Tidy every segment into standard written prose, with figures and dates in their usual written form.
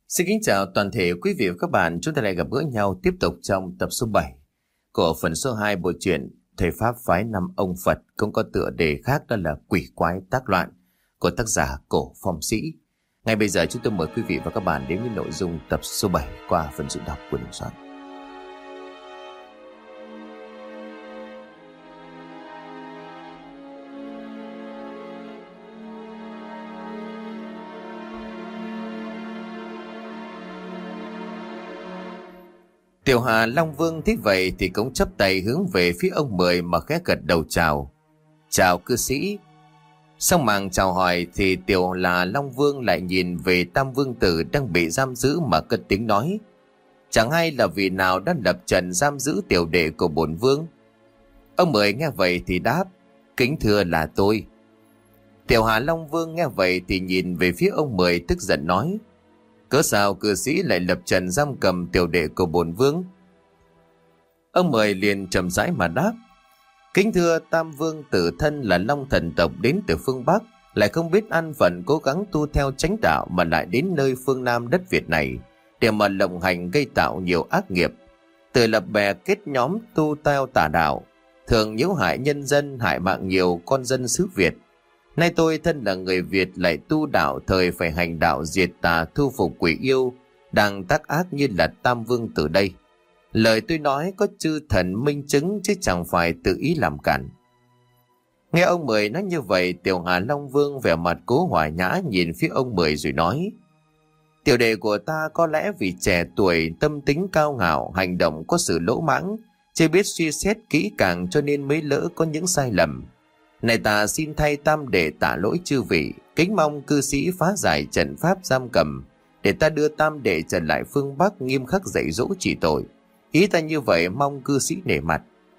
Xin kính chào toàn thể quý vị và các bạn. Chúng ta lại gặp gỡ nhau tiếp tục trong tập số 7 của phần số 2 bộ truyện Thầy Pháp Phái Năm Ông Phật, cũng có tựa đề khác đó là Quỷ Quái Tác Loạn của tác giả Cổ Phong Sĩ. Ngay bây giờ chúng tôi mời quý vị và các bạn đến với nội dung tập số 7 qua phần diễn đọc của Đình Soạn. Tiểu Hà Long Vương thấy vậy thì cũng chắp tay hướng về phía ông Mười mà khẽ gật đầu chào. Chào cư sĩ. Xong màng chào hỏi thì Tiểu Hà Long Vương lại nhìn về Tam Vương Tử đang bị giam giữ mà cất tiếng nói. Chẳng hay là vị nào đã lập trận giam giữ tiểu đệ của bổn vương. Ông Mười nghe vậy thì đáp. Kính thưa là tôi. Tiểu Hà Long Vương nghe vậy thì nhìn về phía ông Mười tức giận nói. Cớ sao cư sĩ lại lập trận giam cầm tiểu đệ của bổn vương? Ông Mười liền trầm rãi mà đáp. Kính thưa Tam Vương Tử thân là Long thần tộc đến từ phương Bắc, lại không biết an phận cố gắng tu theo chánh đạo mà lại đến nơi phương Nam đất Việt này để mà lộng hành gây tạo nhiều ác nghiệp, từ lập bè kết nhóm tu theo tà đạo, thường nhiễu hại nhân dân, hại mạng nhiều con dân xứ Việt. Nay tôi thân là người Việt lại tu đạo thời phải hành đạo diệt tà thu phục quỷ yêu, đang tác ác như là Tam Vương Tử đây. Lời tôi nói có chư thần minh chứng chứ chẳng phải tự ý làm cản. Nghe ông Mười nói như vậy, Tiểu Hà Long Vương vẻ mặt cố hòa nhã nhìn phía ông Mười rồi nói. Tiểu đệ của ta có lẽ vì trẻ tuổi, tâm tính cao ngạo, hành động có sự lỗ mãng, chưa biết suy xét kỹ càng cho nên mới lỡ có những sai lầm. Này ta xin thay tam đệ tạ lỗi chư vị, kính mong cư sĩ phá giải trận pháp giam cầm, để ta đưa tam đệ trở lại phương Bắc nghiêm khắc dạy dỗ trị tội. Ý ta như vậy mong cư sĩ nể mặt.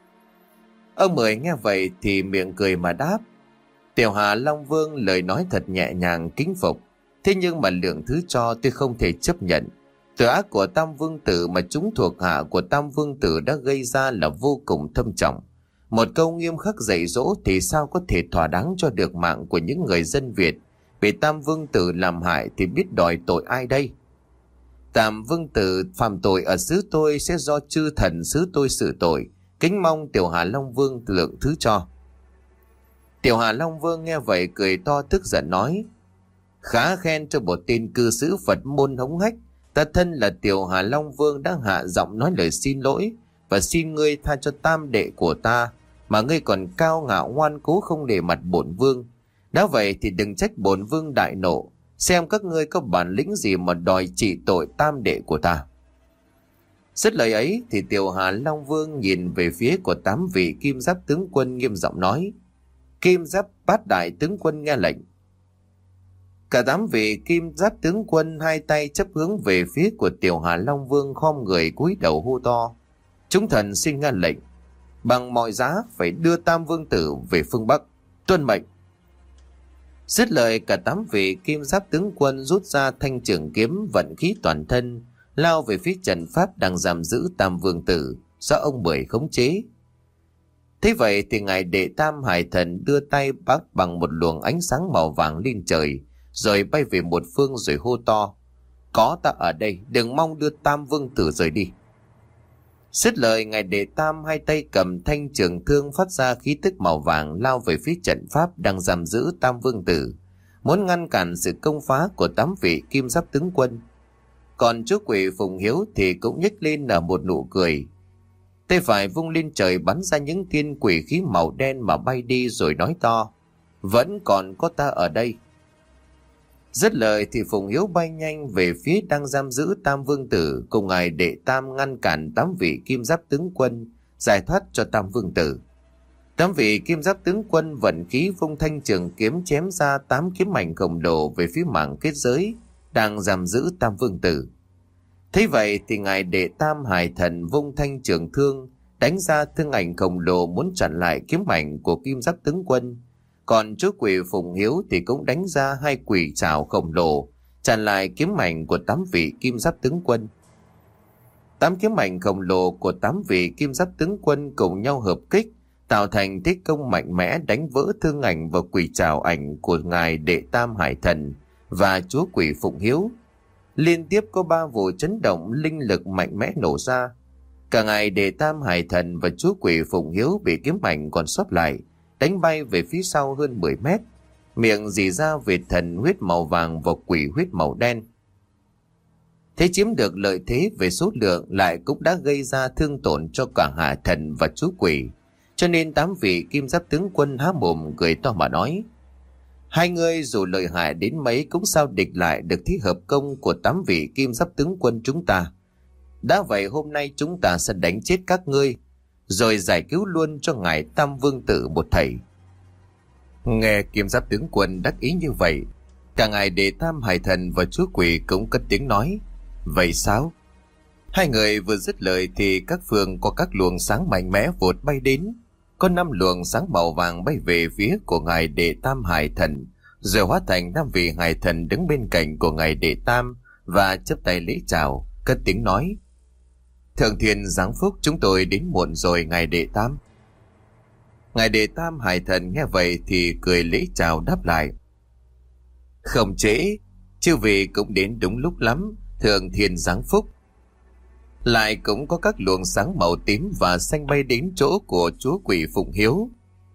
Ông Mười nghe vậy thì miệng cười mà đáp. Tiểu Hà Long Vương lời nói thật nhẹ nhàng kính phục, thế nhưng mà lượng thứ cho tôi không thể chấp nhận. Tội ác của Tam Vương Tử mà chúng thuộc hạ của Tam Vương Tử đã gây ra là vô cùng thâm trọng. Một câu nghiêm khắc dạy dỗ thì sao có thể thỏa đáng cho được mạng của những người dân Việt. Bị Tam Vương Tử làm hại thì biết đòi tội ai đây? Tam Vương Tử phạm tội ở xứ tôi sẽ do chư thần xứ tôi xử tội. Kính mong Tiểu Hà Long Vương lượng thứ cho. Tiểu Hà Long Vương nghe vậy cười to tức giận nói. Khá khen cho một tên cư xử Phật môn hống hách. Ta thân là Tiểu Hà Long Vương đã hạ giọng nói lời xin lỗi và xin ngươi tha cho tam đệ của ta, mà ngươi còn cao ngạo ngoan cố không để mặt bổn vương. Đã vậy thì đừng trách bổn vương đại nộ, xem các ngươi có bản lĩnh gì mà đòi trị tội tam đệ của ta. Dứt lời ấy thì Tiểu Hà Long Vương nhìn về phía của 8 vị kim giáp tướng quân nghiêm giọng nói. Kim giáp bát đại tướng quân nghe lệnh. Cả 8 vị kim giáp tướng quân hai tay chấp hướng về phía của Tiểu Hà Long Vương khom người cúi đầu hô to. Chúng thần xin nghe lệnh, bằng mọi giá phải đưa Tam Vương Tử về phương Bắc, tuân mệnh. Dứt lời cả 8 vị kim giáp tướng quân rút ra thanh trường kiếm vận khí toàn thân, lao về phía trận pháp đang giam giữ Tam Vương Tử do ông Mười khống chế. Thế vậy thì ngài Đệ Tam Hải Thần đưa tay bắt bằng một luồng ánh sáng màu vàng lên trời, rồi bay về một phương rồi hô to. Có ta ở đây, đừng mong đưa Tam Vương Tử rời đi. Dứt lời ngài Đệ Tam hai tay cầm thanh trường thương phát ra khí tức màu vàng lao về phía trận pháp đang giam giữ Tam Vương Tử, muốn ngăn cản sự công phá của 8 vị kim giáp tướng quân. Còn chú quỷ Phùng Hiếu thì cũng nhếch lên nở một nụ cười, tay phải vung lên trời bắn ra những thiên quỷ khí màu đen mà bay đi rồi nói to. Vẫn còn có ta ở đây. Dứt lời thì Phùng Hiếu bay nhanh về phía đang giam giữ Tam Vương Tử, cùng ngài Đệ Tam ngăn cản 8 vị kim giáp tướng quân giải thoát cho Tam Vương Tử. 8 vị kim giáp tướng quân vận khí vung thanh trường kiếm chém ra 8 kiếm mảnh khổng lồ về phía mảng kết giới đang giam giữ Tam Vương Tử. Thế vậy thì ngài Đệ Tam Hải Thần vung thanh trường thương đánh ra thương ảnh khổng lồ muốn chặn lại kiếm mảnh của kim giáp tướng quân. Còn chú quỷ Phùng Hiếu thì cũng đánh ra 2 quỷ trảo khổng lồ chặn lại kiếm mảnh của 8 vị kim giáp tướng quân. 8 kiếm mảnh khổng lồ của 8 vị kim giáp tướng quân cùng nhau hợp kích, tạo thành thế công mạnh mẽ đánh vỡ thương ảnh và quỷ trảo ảnh của ngài Đệ Tam Hải Thần và chúa quỷ Phụng Hiếu. Liên tiếp có 3 vụ chấn động linh lực mạnh mẽ nổ ra. Cả ngày Đệ Tam Hải Thần và chúa quỷ Phụng Hiếu bị kiếm ảnh còn sót lại đánh bay về phía sau hơn 10 mét, miệng rỉ ra vệt thần huyết màu vàng và quỷ huyết màu đen. Thế chiếm được lợi thế về số lượng lại cũng đã gây ra thương tổn cho cả Hải Thần và chúa quỷ, cho nên 8 vị kim giáp tướng quân há mồm cười to mà nói: hai người dù lợi hại đến mấy cũng sao địch lại được thế hợp công của 8 vị kim giáp tướng quân chúng ta. Đã vậy hôm nay chúng ta sẽ đánh chết các ngươi, rồi giải cứu luôn cho ngài Tam Vương Tử một thầy. Nghe kim giáp tướng quân đắc ý như vậy, cả ngài Đệ Tam Hải Thần và chúa quỷ cũng cất tiếng nói: vậy sao? Hai người vừa dứt lời thì các phương có các luồng sáng mạnh mẽ vụt bay đến. Có 5 luồng sáng màu vàng bay về phía của ngài Đệ Tam Hải Thần, rồi hóa thành 5 vị hải thần đứng bên cạnh của ngài Đệ Tam và chắp tay lễ chào, cất tiếng nói: thượng thiên giáng phúc, chúng tôi đến muộn rồi ngài Đệ Tam. Ngài Đệ Tam Hải Thần nghe vậy thì cười lễ chào đáp lại: không trễ, chư vị cũng đến đúng lúc lắm, thượng thiên giáng phúc. Lại cũng có các luồng sáng màu tím và xanh bay đến chỗ của chúa quỷ Phụng Hiếu,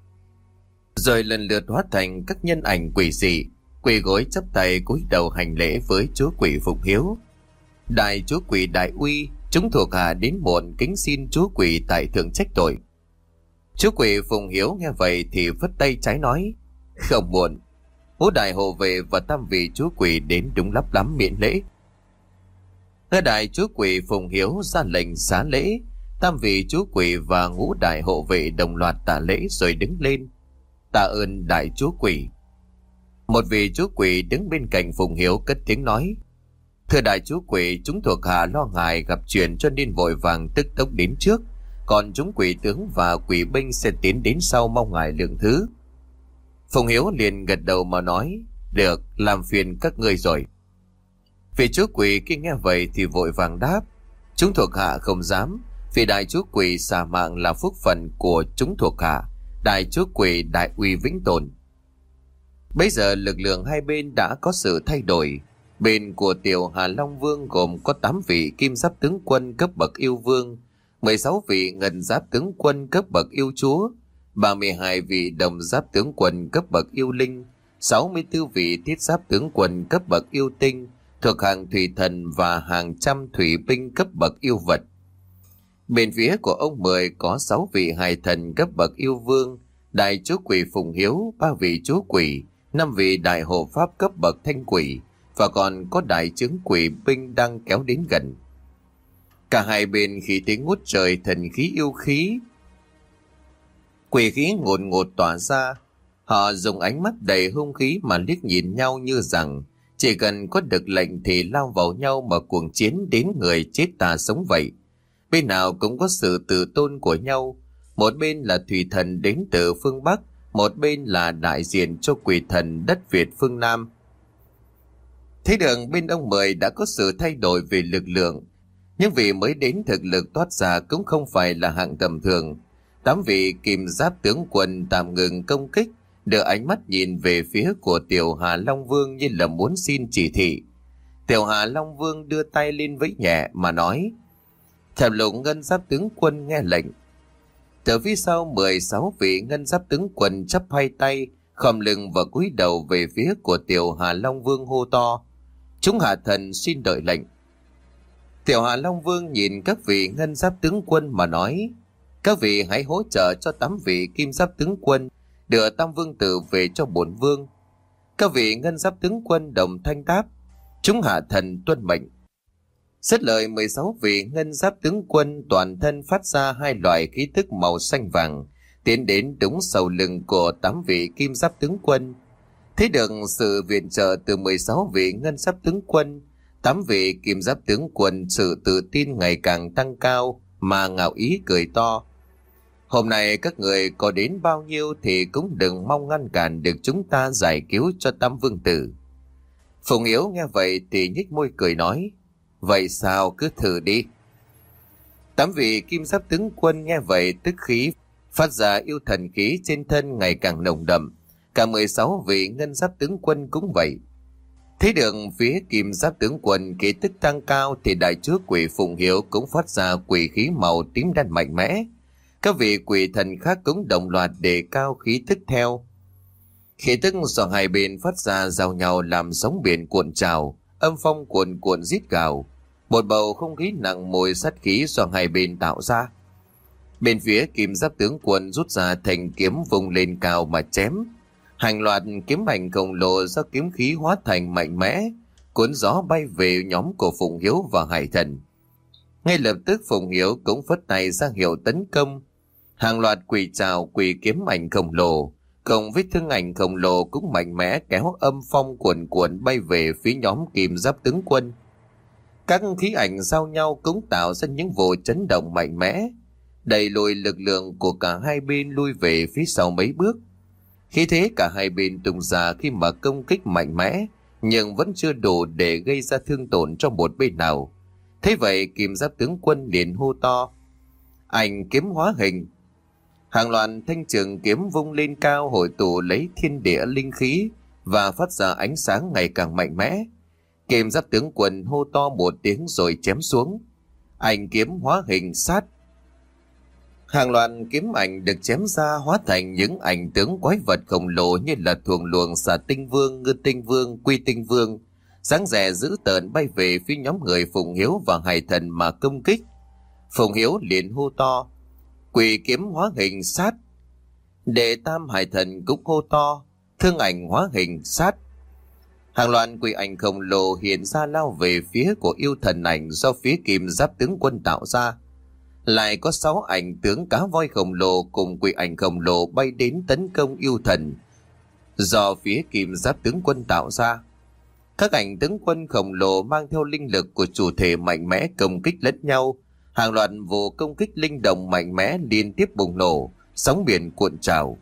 rồi lần lượt hóa thành các nhân ảnh quỷ dị, quỳ gối chắp tay cúi đầu hành lễ với chúa quỷ Phụng Hiếu. Đại chúa quỷ Đại Uy, chúng thuộc hạ đến muộn, kính xin chúa quỷ tại thượng trách tội. Chúa quỷ Phụng Hiếu nghe vậy thì vất tay trái nói: không muộn, Ngũ đại hộ vệ và 5 vị chúa quỷ đến đúng lắm lắm, miễn lễ. Đại chúa quỷ Phụng Hiếu ra lệnh xá lễ, 5 vị chúa quỷ và ngũ đại hộ vệ đồng loạt tạ lễ rồi đứng lên: tạ ơn đại chúa quỷ. Một vị chúa quỷ đứng bên cạnh Phụng Hiếu cất tiếng nói: thưa đại chúa quỷ, chúng thuộc hạ lo ngài gặp chuyện cho nên vội vàng tức tốc đến trước, còn chúng quỷ tướng và quỷ binh sẽ tiến đến sau, mong ngài lượng thứ. Phụng Hiếu liền gật đầu mà nói: được, làm phiền các ngươi rồi. Vị chúa quỷ kia nghe vậy thì vội vàng đáp: chúng thuộc hạ không dám, vì đại chúa quỷ xả mạng là phúc phần của chúng thuộc hạ. Đại chúa quỷ Đại Uy vĩnh tồn. Bây giờ lực lượng hai bên đã có sự thay đổi. Bên của Tiểu Hà Long Vương gồm có 8 vị kim giáp tướng quân cấp bậc yêu vương, 16 vị ngân giáp tướng quân cấp bậc yêu chúa, 32 vị đồng giáp tướng quân cấp bậc yêu linh, 64 vị thiết giáp tướng quân cấp bậc yêu tinh thuộc hàng thủy thần và hàng trăm thủy binh cấp bậc yêu vật. Bên phía của ông Mười có 6 vị hài thần cấp bậc yêu vương, đại chúa quỷ Phụng Hiếu, 3 vị chúa quỷ, 5 vị đại hộ pháp cấp bậc thanh quỷ, và còn có đại chứng quỷ binh đang kéo đến gần. Cả hai bên khí thế ngút trời, thần khí yêu khí, quỷ khí ngột ngột tỏa ra. Họ dùng ánh mắt đầy hung khí mà liếc nhìn nhau như rằng chỉ cần có được lệnh thì lao vào nhau mà cuồng chiến đến người chết ta sống vậy. Bên nào cũng có sự tự tôn của nhau. Một bên là thủy thần đến từ phương Bắc, một bên là đại diện cho quỷ thần đất Việt phương Nam. Thế đường bên ông Mười đã có sự thay đổi về lực lượng, nhưng vì mới đến thực lực toát ra cũng không phải là hạng tầm thường. 8 vị kim giáp tướng quân tạm ngừng công kích, đưa ánh mắt nhìn về phía của Tiểu Hà Long Vương như là muốn xin chỉ thị. Tiểu Hà Long Vương đưa tay lên vẫy nhẹ mà nói: thập lục ngân giáp tướng quân nghe lệnh. Từ phía sau 16 vị ngân giáp tướng quân chắp hai tay, khom lưng và cúi đầu về phía của Tiểu Hà Long Vương hô to: chúng hạ thần xin đợi lệnh. Tiểu Hà Long Vương nhìn các vị ngân giáp tướng quân mà nói: các vị hãy hỗ trợ cho 8 vị kim giáp tướng quân đưa Tam Vương Tử về cho bổn vương. Các vị ngân giáp tướng quân đồng thanh đáp: chúng hạ thần tuân mệnh. Xét lời 16 vị ngân giáp tướng quân toàn thân phát ra 2 loại khí tức màu xanh vàng, tiến đến đúng sau lưng của 8 vị kim giáp tướng quân. Thấy được sự viện trợ từ 16 vị ngân giáp tướng quân, 8 vị kim giáp tướng quân sự tự tin ngày càng tăng cao mà ngạo ý cười to: hôm nay các người có đến bao nhiêu thì cũng đừng mong ngăn cản được chúng ta giải cứu cho Tam Vương Tử. Phụng Hiếu nghe vậy thì nhếch môi cười nói: vậy sao, cứ thử đi. 8 vị kim giáp tướng quân nghe vậy tức khí phát ra yêu thần khí trên thân ngày càng nồng đậm. Cả 16 vị ngân giáp tướng quân cũng vậy. Thấy được phía Kim Giáp tướng quân khí tức tăng cao thì đại chúa quỷ Phụng Hiếu cũng phát ra quỷ khí màu tím đen mạnh mẽ. Các vị quỷ thần khác cũng đồng loạt đề cao khí tức theo. Khí tức do hai bên phát ra giao nhau làm sóng biển cuộn trào, âm phong cuồn cuộn rít gào. Một bầu không khí nặng mùi sát khí do hai bên tạo ra. Bên phía Kim Giáp tướng quân rút ra thành kiếm vùng lên cao mà chém. Hàng loạt kiếm ảnh khổng lồ do kiếm khí hóa thành mạnh mẽ, cuốn gió bay về nhóm của Phụng Hiếu và Hải Thần. Ngay lập tức Phụng Hiếu cũng phất tay ra hiệu tấn công. Hàng loạt quỷ trảo quỷ kiếm ảnh khổng lồ, cộng với thương ảnh khổng lồ cũng mạnh mẽ kéo âm phong cuồn cuộn bay về phía nhóm Kim Giáp tướng quân. Các khí ảnh giao nhau cũng tạo ra những vụ chấn động mạnh mẽ, đẩy lùi lực lượng của cả hai bên lui về phía sau mấy bước. Khi thế cả hai bên tung ra khi mà công kích mạnh mẽ, nhưng vẫn chưa đủ để gây ra thương tổn cho một bên nào. Thế vậy Kim Giáp tướng quân liền hô to: "Ảnh kiếm hóa hình!" Hàng loạt thanh trường kiếm vung lên cao hội tụ lấy thiên địa linh khí và phát ra ánh sáng ngày càng mạnh mẽ. Kim Giáp tướng quân hô to một tiếng rồi chém xuống. Ảnh kiếm hóa hình sát. Hàng loạt kiếm ảnh được chém ra hóa thành những ảnh tướng quái vật khổng lồ như là thuồng luồng Xà Tinh Vương, Ngư Tinh Vương, Quy Tinh Vương, dáng dẻ dữ tợn bay về phía nhóm người Phụng Hiếu và Hải Thần mà công kích. Phụng Hiếu liền hô to: "Quỷ kiếm hóa hình sát!" Đệ tam Hải Thần cũng hô to: "Thương ảnh hóa hình sát!" Hàng loạt quỷ ảnh khổng lồ hiện ra lao về phía của yêu thần ảnh do phía Kim Giáp tướng quân tạo ra. Lại có 6 ảnh tướng cá voi khổng lồ cùng quỷ ảnh khổng lồ bay đến tấn công yêu thần do phía Kim Giáp tướng quân tạo ra. Các ảnh tướng quân khổng lồ mang theo linh lực của chủ thể mạnh mẽ công kích lẫn nhau. Hàng loạt vụ công kích linh động mạnh mẽ liên tiếp bùng nổ, sóng biển cuộn trào.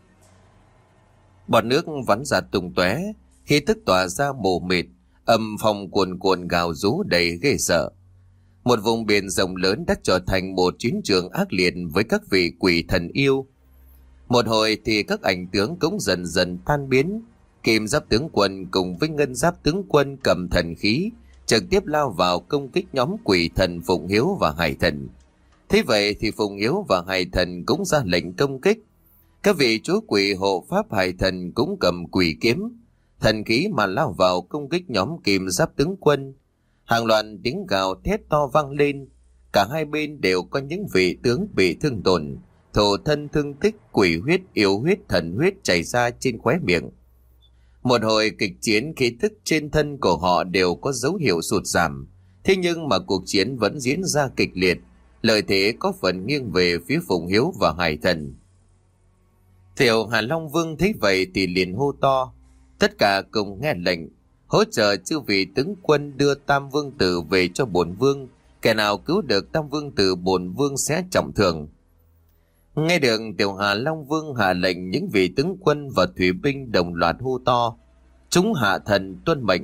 Bọt nước bắn ra tung tóe, khí tức tỏa ra mù mịt, âm phong cuồn cuộn gào rú đầy ghê sợ. Một vùng biển rộng lớn đã trở thành một chiến trường ác liệt với các vị quỷ thần yêu. Một hồi thì các ảnh tướng cũng dần dần tan biến. Kim Giáp tướng quân cùng với Ngân Giáp tướng quân cầm thần khí trực tiếp lao vào công kích nhóm quỷ thần Phụng Hiếu và Hải Thần. Thế vậy thì Phụng Hiếu và Hải Thần cũng ra lệnh công kích. Các vị chúa quỷ hộ pháp Hải Thần cũng cầm quỷ kiếm, thần khí mà lao vào công kích nhóm Kim Giáp tướng quân. Hàng loạt tiếng gào thét to vang lên, cả hai bên đều có những vị tướng bị thương tổn, thổ thân thương tích, quỷ huyết, yêu huyết, thần huyết chảy ra trên khóe miệng. Một hồi kịch chiến khí tức trên thân của họ đều có dấu hiệu sụt giảm, thế nhưng mà cuộc chiến vẫn diễn ra kịch liệt, lợi thế có phần nghiêng về phía Phụng Hiếu và Hải Thần. Tiểu Hà Long Vương thấy vậy thì liền hô to: "Tất cả cùng nghe lệnh, hỗ trợ chư vị tướng quân đưa Tam Vương Tử về cho bổn vương, kẻ nào cứu được Tam Vương Tử bổn vương sẽ trọng thưởng." Nghe được Tiểu Hà Long Vương hạ lệnh, những vị tướng quân và thủy binh đồng loạt hô to: "Chúng hạ thần tuân mệnh."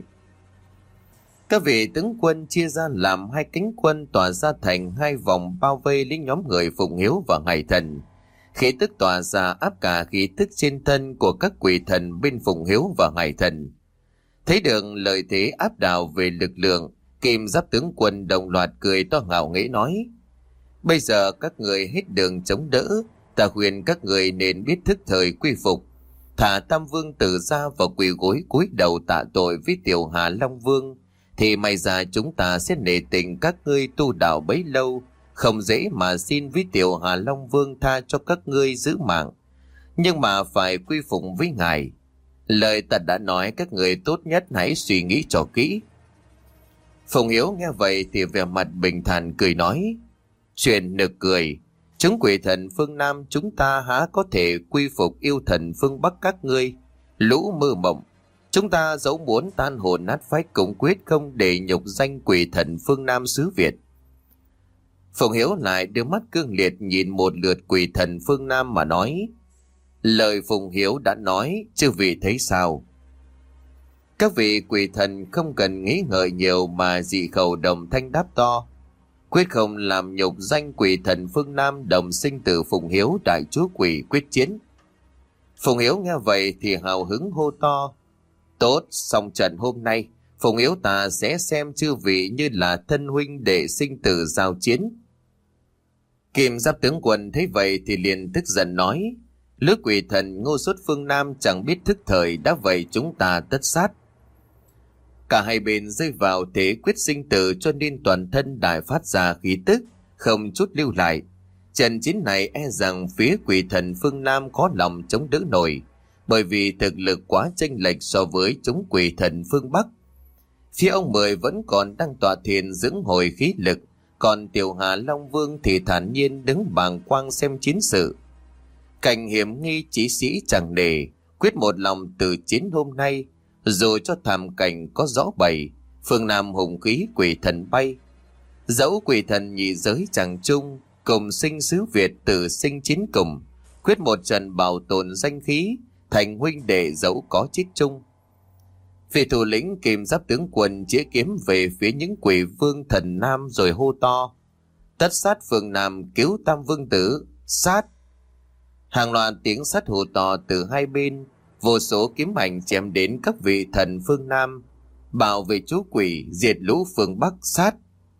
Các vị tướng quân chia ra làm hai cánh quân tỏa ra thành hai vòng bao vây lấy nhóm người Phụng Hiếu và Hải Thần. Khí tức tỏa ra áp cả khí tức trên thân của các quỷ thần bên Phụng Hiếu và Hải Thần. Thấy được lợi thế áp đảo về lực lượng, Kim Giáp tướng quân đồng loạt cười to ngạo nghễ nói: "Bây giờ các người hết đường chống đỡ, ta khuyên các người nên biết thức thời quy phục, thả Tam Vương Tử ra và quỳ gối cúi đầu tạ tội với Tiểu Hà Long Vương, thì may ra chúng ta sẽ nể tình các ngươi tu đạo bấy lâu, không dễ mà xin với Tiểu Hà Long Vương tha cho các ngươi giữ mạng, nhưng mà phải quy phục với ngài. Lời ta đã nói, các người tốt nhất hãy suy nghĩ cho kỹ." Phụng Hiếu nghe vậy thì vẻ mặt bình thản cười nói: "Chuyện nực cười, chúng quỷ thần phương Nam chúng ta há có thể quy phục yêu thần phương Bắc các ngươi, lũ mơ mộng. Chúng ta dẫu muốn tan hồn nát phách cũng quyết không để nhục danh quỷ thần phương Nam xứ Việt." Phụng Hiếu lại đưa mắt cương liệt nhìn một lượt quỷ thần phương Nam mà nói: "Lời Phụng Hiếu đã nói, chư vị thấy sao?" Các vị quỷ thần không cần nghĩ ngợi nhiều mà dị khẩu đồng thanh đáp to: "Quyết không làm nhục danh quỷ thần phương Nam đồng sinh tử Phụng Hiếu đại chúa quỷ quyết chiến." Phụng Hiếu nghe vậy thì hào hứng hô to: "Tốt, xong trận hôm nay, Phụng Hiếu ta sẽ xem chư vị như là thân huynh đệ sinh tử giao chiến. Kim Giáp tướng quân thấy vậy thì liền tức giận nói: lứa quỷ thần ngu dốt phương Nam chẳng biết thức thời, đã vậy chúng ta tất sát. Cả hai bên rơi vào thế quyết sinh tử, cho nên toàn thân đại phát ra khí tức, không chút lưu lại. Trận chiến này e rằng phía quỷ thần phương Nam có lòng chống đỡ nổi, bởi vì thực lực quá chênh lệch so với chúng quỷ thần phương Bắc. Phía ông Mười vẫn còn đang tọa thiền dưỡng hồi khí lực, còn Tiểu Hà Long Vương thì thản nhiên đứng bàng quang xem chiến sự. Cảnh hiểm nghi chí sĩ chẳng nề, quyết một lòng từ chiến hôm nay, dù cho thảm cảnh có rõ bày, phương Nam hùng khí quỷ thần bay. Dẫu quỷ thần nhị giới chẳng chung, cùng sinh xứ Việt tử sinh chiến cùng, quyết một trận bảo tồn danh khí, thành huynh đệ dẫu có chết chung. Vị thủ lĩnh Kim Giáp tướng quân chĩa kiếm về phía những quỷ vương thần Nam rồi hô to: tất sát phương Nam, cứu Tam Vương tử, sát! Hàng loạt tiếng sắt hô to từ hai bên, vô số kiếm ảnh chém đến các vị thần phương Nam, bảo vệ chú quỷ, diệt lũ phương Bắc, sát!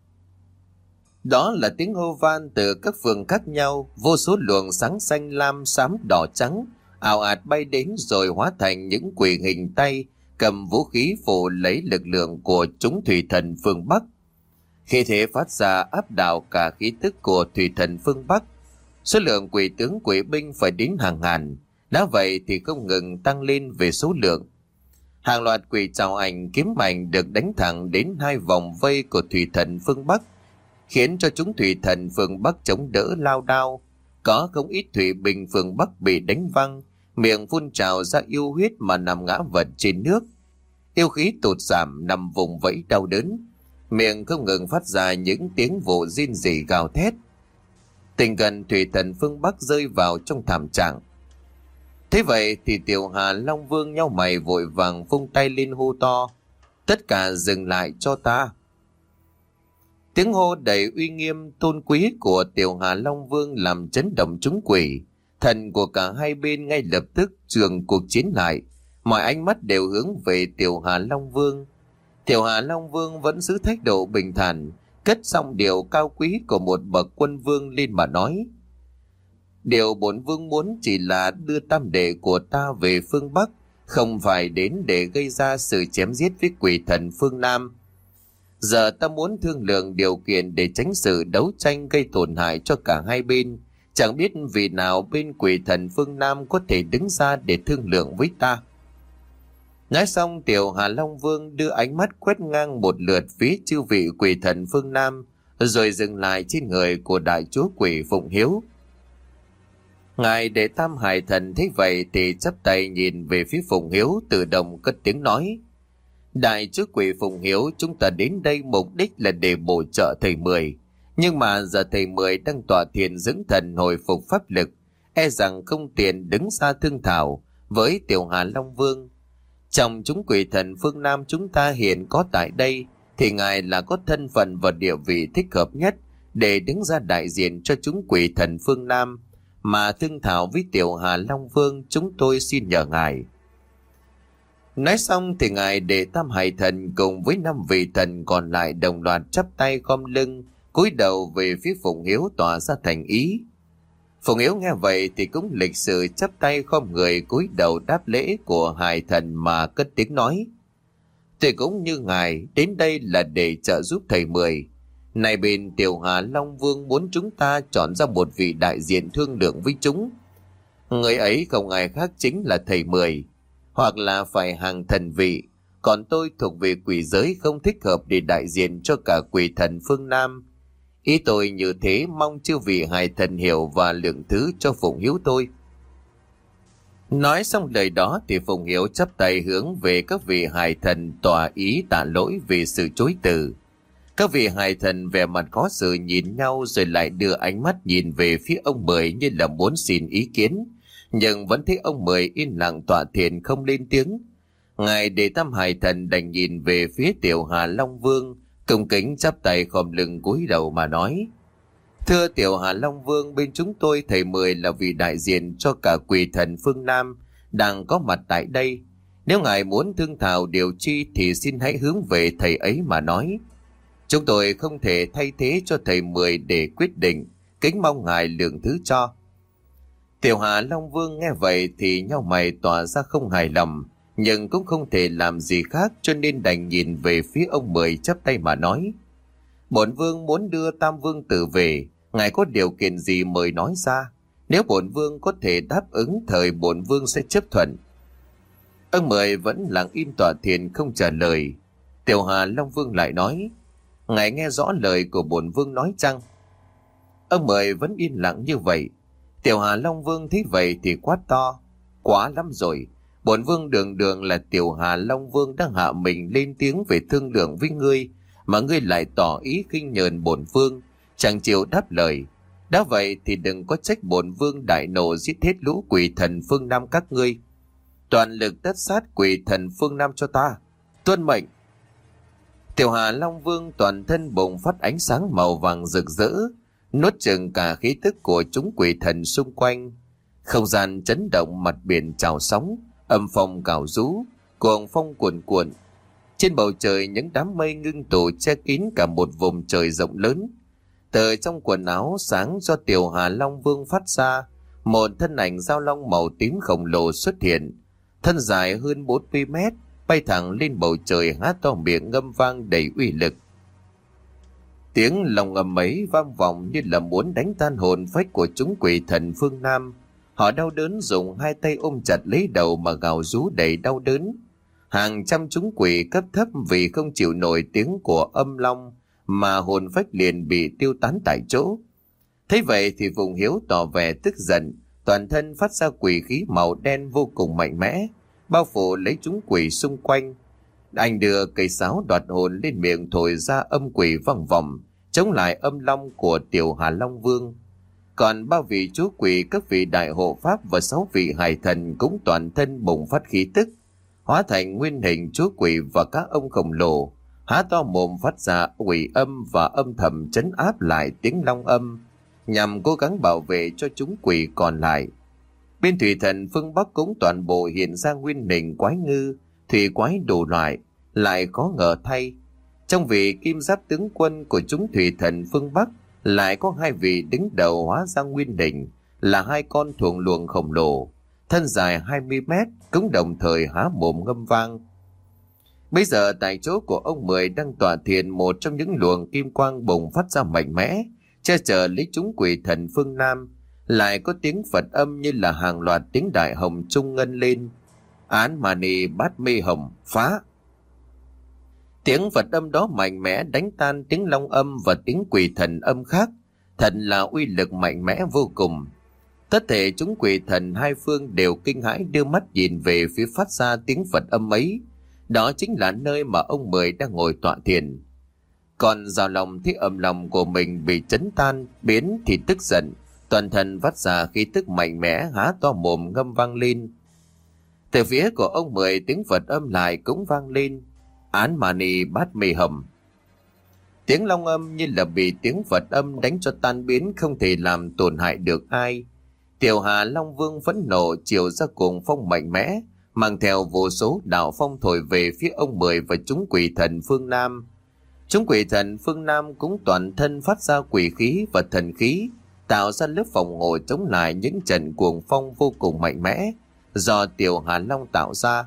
Đó là tiếng hô van từ các phường khác nhau, vô số luồng sáng xanh lam xám đỏ trắng ào ạt bay đến rồi hóa thành những quỷ hình tay cầm vũ khí phủ lấy lực lượng của chúng thủy thần phương Bắc. Khi thế phát ra áp đảo cả khí tức của thủy thần phương Bắc, số lượng quỷ tướng quỷ binh phải đến hàng ngàn, đã vậy thì không ngừng tăng lên về số lượng. Hàng loạt quỷ trảo ảnh kiếm ảnh được đánh thẳng đến hai vòng vây của thủy thần phương Bắc, khiến cho chúng thủy thần phương Bắc chống đỡ lao đao. Có không ít thủy binh phương Bắc bị đánh văng, miệng phun trào ra yêu huyết mà nằm ngã vật trên nước. Yêu khí tụt giảm, nằm vùng vẫy đau đớn, miệng không ngừng phát ra những tiếng vụ rên rỉ gào thét. Tình gần thủy thần phương Bắc rơi vào trong thảm trạng. Thế vậy thì Tiểu Hà Long Vương nhau mày vội vàng vung tay lên hô to: tất cả dừng lại cho ta! Tiếng hô đầy uy nghiêm tôn quý của Tiểu Hà Long Vương làm chấn động chúng quỷ thần của cả hai bên, ngay lập tức trường cuộc chiến lại. Mọi ánh mắt đều hướng về Tiểu Hà Long Vương. Tiểu Hà Long Vương vẫn giữ thái độ bình thản, cất xong điều cao quý của một bậc quân vương lên mà nói: điều bổn vương muốn chỉ là đưa tam đệ của ta về phương Bắc, không phải đến để gây ra sự chém giết với quỷ thần phương Nam. Giờ ta muốn thương lượng điều kiện để tránh sự đấu tranh gây tổn hại cho cả hai bên. Chẳng biết vì nào bên quỷ thần phương Nam có thể đứng ra để thương lượng với ta. Nói xong, Tiểu Hà Long Vương đưa ánh mắt quét ngang một lượt phía chư vị quỷ thần phương Nam, rồi dừng lại trên người của đại chúa quỷ Phụng Hiếu. Ngài Đệ Tam Hải Thần thấy vậy thì chắp tay nhìn về phía Phụng Hiếu, tự động cất tiếng nói: đại chúa quỷ Phụng Hiếu, chúng ta đến đây mục đích là để bổ trợ thầy Mười. Nhưng mà giờ thầy Mười đang tọa thiền dưỡng thần hồi phục pháp lực, e rằng không tiện đứng ra thương thảo với Tiểu Hà Long Vương. Trong chúng quỷ thần phương Nam chúng ta hiện có tại đây, thì ngài là có thân phận và địa vị thích hợp nhất để đứng ra đại diện cho chúng quỷ thần phương Nam, mà thương thảo với Tiểu Hà Long Vương chúng tôi xin nhờ ngài. Nói xong thì ngài Đệ Tam Hải Thần cùng với 5 vị thần còn lại đồng loạt chắp tay khom lưng, cúi đầu về phía Phụng Hiếu tỏ ra thành ý. Phụng Hiếu nghe vậy thì cũng lịch sự chắp tay khom người cúi đầu đáp lễ của Hải Thần mà cất tiếng nói: tôi cũng như ngài đến đây là để trợ giúp thầy Mười. Này bên Tiểu Hà Long Vương muốn chúng ta chọn ra một vị đại diện thương lượng với chúng. Người ấy không ai khác chính là thầy Mười, hoặc là phải hàng thần vị, còn tôi thuộc về quỷ giới không thích hợp để đại diện cho cả quỷ thần phương Nam. Ý tôi như thế, mong chư vị Hải Thần hiểu và lượng thứ cho Phụng Hiếu tôi. Nói xong lời đó thì Phụng Hiếu chắp tay hướng về các vị Hải Thần tỏ ý tạ lỗi vì sự chối từ. Các vị Hải Thần vẻ mặt khó xử nhìn nhau rồi lại đưa ánh mắt nhìn về phía ông Mười như là muốn xin ý kiến, nhưng vẫn thấy ông Mười yên lặng tọa thiền không lên tiếng. Ngài Đệ Tam Hải Thần đành nhìn về phía Tiểu Hà Long Vương, cung kính chắp tay khom lưng cúi đầu mà nói: thưa Tiểu Hà Long Vương, bên chúng tôi thầy Mười là vị đại diện cho cả quỷ thần phương Nam đang có mặt tại đây. Nếu ngài muốn thương thảo điều chi thì xin hãy hướng về thầy ấy mà nói. Chúng tôi không thể thay thế cho thầy Mười để quyết định, kính mong ngài lượng thứ cho. Tiểu Hà Long Vương nghe vậy thì nhau mày tỏ ra không hài lòng, nhưng cũng không thể làm gì khác cho nên đành nhìn về phía ông Mười chắp tay mà nói. Bổn vương muốn đưa Tam Vương Tử về, ngài có điều kiện gì mời nói ra. Nếu bổn vương có thể đáp ứng thời bổn vương sẽ chấp thuận. Ông Mười vẫn lặng im tọa thiền không trả lời. Tiểu Hà Long Vương lại nói, ngài nghe rõ lời của bổn vương nói chăng? Ông Mười vẫn yên lặng như vậy. Tiểu Hà Long Vương thấy vậy thì quát to, quá lắm rồi. Bổn vương đường đường là Tiểu Hà Long Vương đang hạ mình lên tiếng về thương lượng với ngươi, mà ngươi lại tỏ ý khinh nhờn bổn vương, chẳng chịu đáp lời. Đã vậy thì đừng có trách bổn vương đại nộ giết hết lũ quỷ thần phương Nam các ngươi. Toàn lực tất sát quỷ thần phương Nam cho ta, tuân mệnh. Tiểu Hà Long Vương toàn thân bùng phát ánh sáng màu vàng rực rỡ, nuốt chửng cả khí tức của chúng quỷ thần xung quanh. Không gian chấn động, mặt biển trào sóng, âm phong gào rú, cuồng phong cuồn cuộn. Trên bầu trời những đám mây ngưng tụ che kín cả một vùng trời rộng lớn. Từ trong quần áo sáng do Tiểu Hà Long Vương phát ra, một thân ảnh giao long màu tím khổng lồ xuất hiện, thân dài hơn 40 mét, bay thẳng lên bầu trời há to miệng ngâm vang đầy uy lực. Tiếng lòng ầm ấy vang vọng như là muốn đánh tan hồn phách của chúng quỷ thần phương Nam. Họ đau đớn dùng hai tay ôm chặt lấy đầu mà gào rú đầy đau đớn. Hàng trăm chúng quỷ cấp thấp vì không chịu nổi tiếng của âm long mà hồn phách liền bị tiêu tán tại chỗ. Thế vậy thì Phùng Hiếu tỏ vẻ tức giận, toàn thân phát ra quỷ khí màu đen vô cùng mạnh mẽ, bao phủ lấy chúng quỷ xung quanh. Anh đưa cây sáo đoạt hồn lên miệng thổi ra âm quỷ vang vọng, chống lại âm long của Tiểu Hà Long Vương. Còn 3 vị chúa quỷ, các vị đại hộ pháp và 6 vị hải thần cũng toàn thân bùng phát khí tức, hóa thành nguyên hình chúa quỷ và các ông khổng lồ, há to mồm phát ra quỷ âm và âm thầm trấn áp lại tiếng long âm, nhằm cố gắng bảo vệ cho chúng quỷ còn lại. Bên thủy thần phương Bắc cũng toàn bộ hiện ra nguyên hình quái ngư, thủy quái đủ loại. Lại có ngờ thay, trong vị kim giáp tướng quân của chúng thủy thần phương Bắc lại có 2 vị đứng đầu hóa ra nguyên hình, là 2 con thuồng luồng khổng lồ, thân dài 20 mét, cũng đồng thời há mồm ngâm vang. Bây giờ tại chỗ của ông Mười đang tọa thiền một trong những luồng kim quang bùng phát ra mạnh mẽ, che chở lấy chúng quỷ thần phương Nam. Lại có tiếng Phật âm như là hàng loạt tiếng đại hồng trung ngân lên. Án mani bát mê hồng phá. Tiếng Phật âm đó mạnh mẽ đánh tan tiếng long âm và tiếng quỷ thần âm khác, thật là uy lực mạnh mẽ vô cùng. Tất thể chúng quỷ thần hai phương đều kinh hãi đưa mắt nhìn về phía phát ra tiếng Phật âm ấy. Đó chính là nơi mà ông Mười đang ngồi tọa thiền. Còn Giàu Lòng thấy âm lòng của mình bị chấn tan biến thì tức giận, toàn thân phát ra khí tức mạnh mẽ, há to mồm ngâm vang lên. Từ phía của ông Mười tiếng Phật âm lại cũng vang lên. Án mani bát mê hầm. Tiếng long âm như là bị tiếng Phật âm đánh cho tan biến, không thể làm tổn hại được ai. Tiểu Hà Long Vương phẫn nộ chiều ra cuồng phong mạnh mẽ, mang theo vô số đạo phong thổi về phía ông Mười và chúng quỷ thần phương Nam. Chúng quỷ thần phương Nam cũng toàn thân phát ra quỷ khí và thần khí, tạo ra lớp phòng hộ chống lại những trận cuồng phong vô cùng mạnh mẽ do Tiểu Hà Long tạo ra.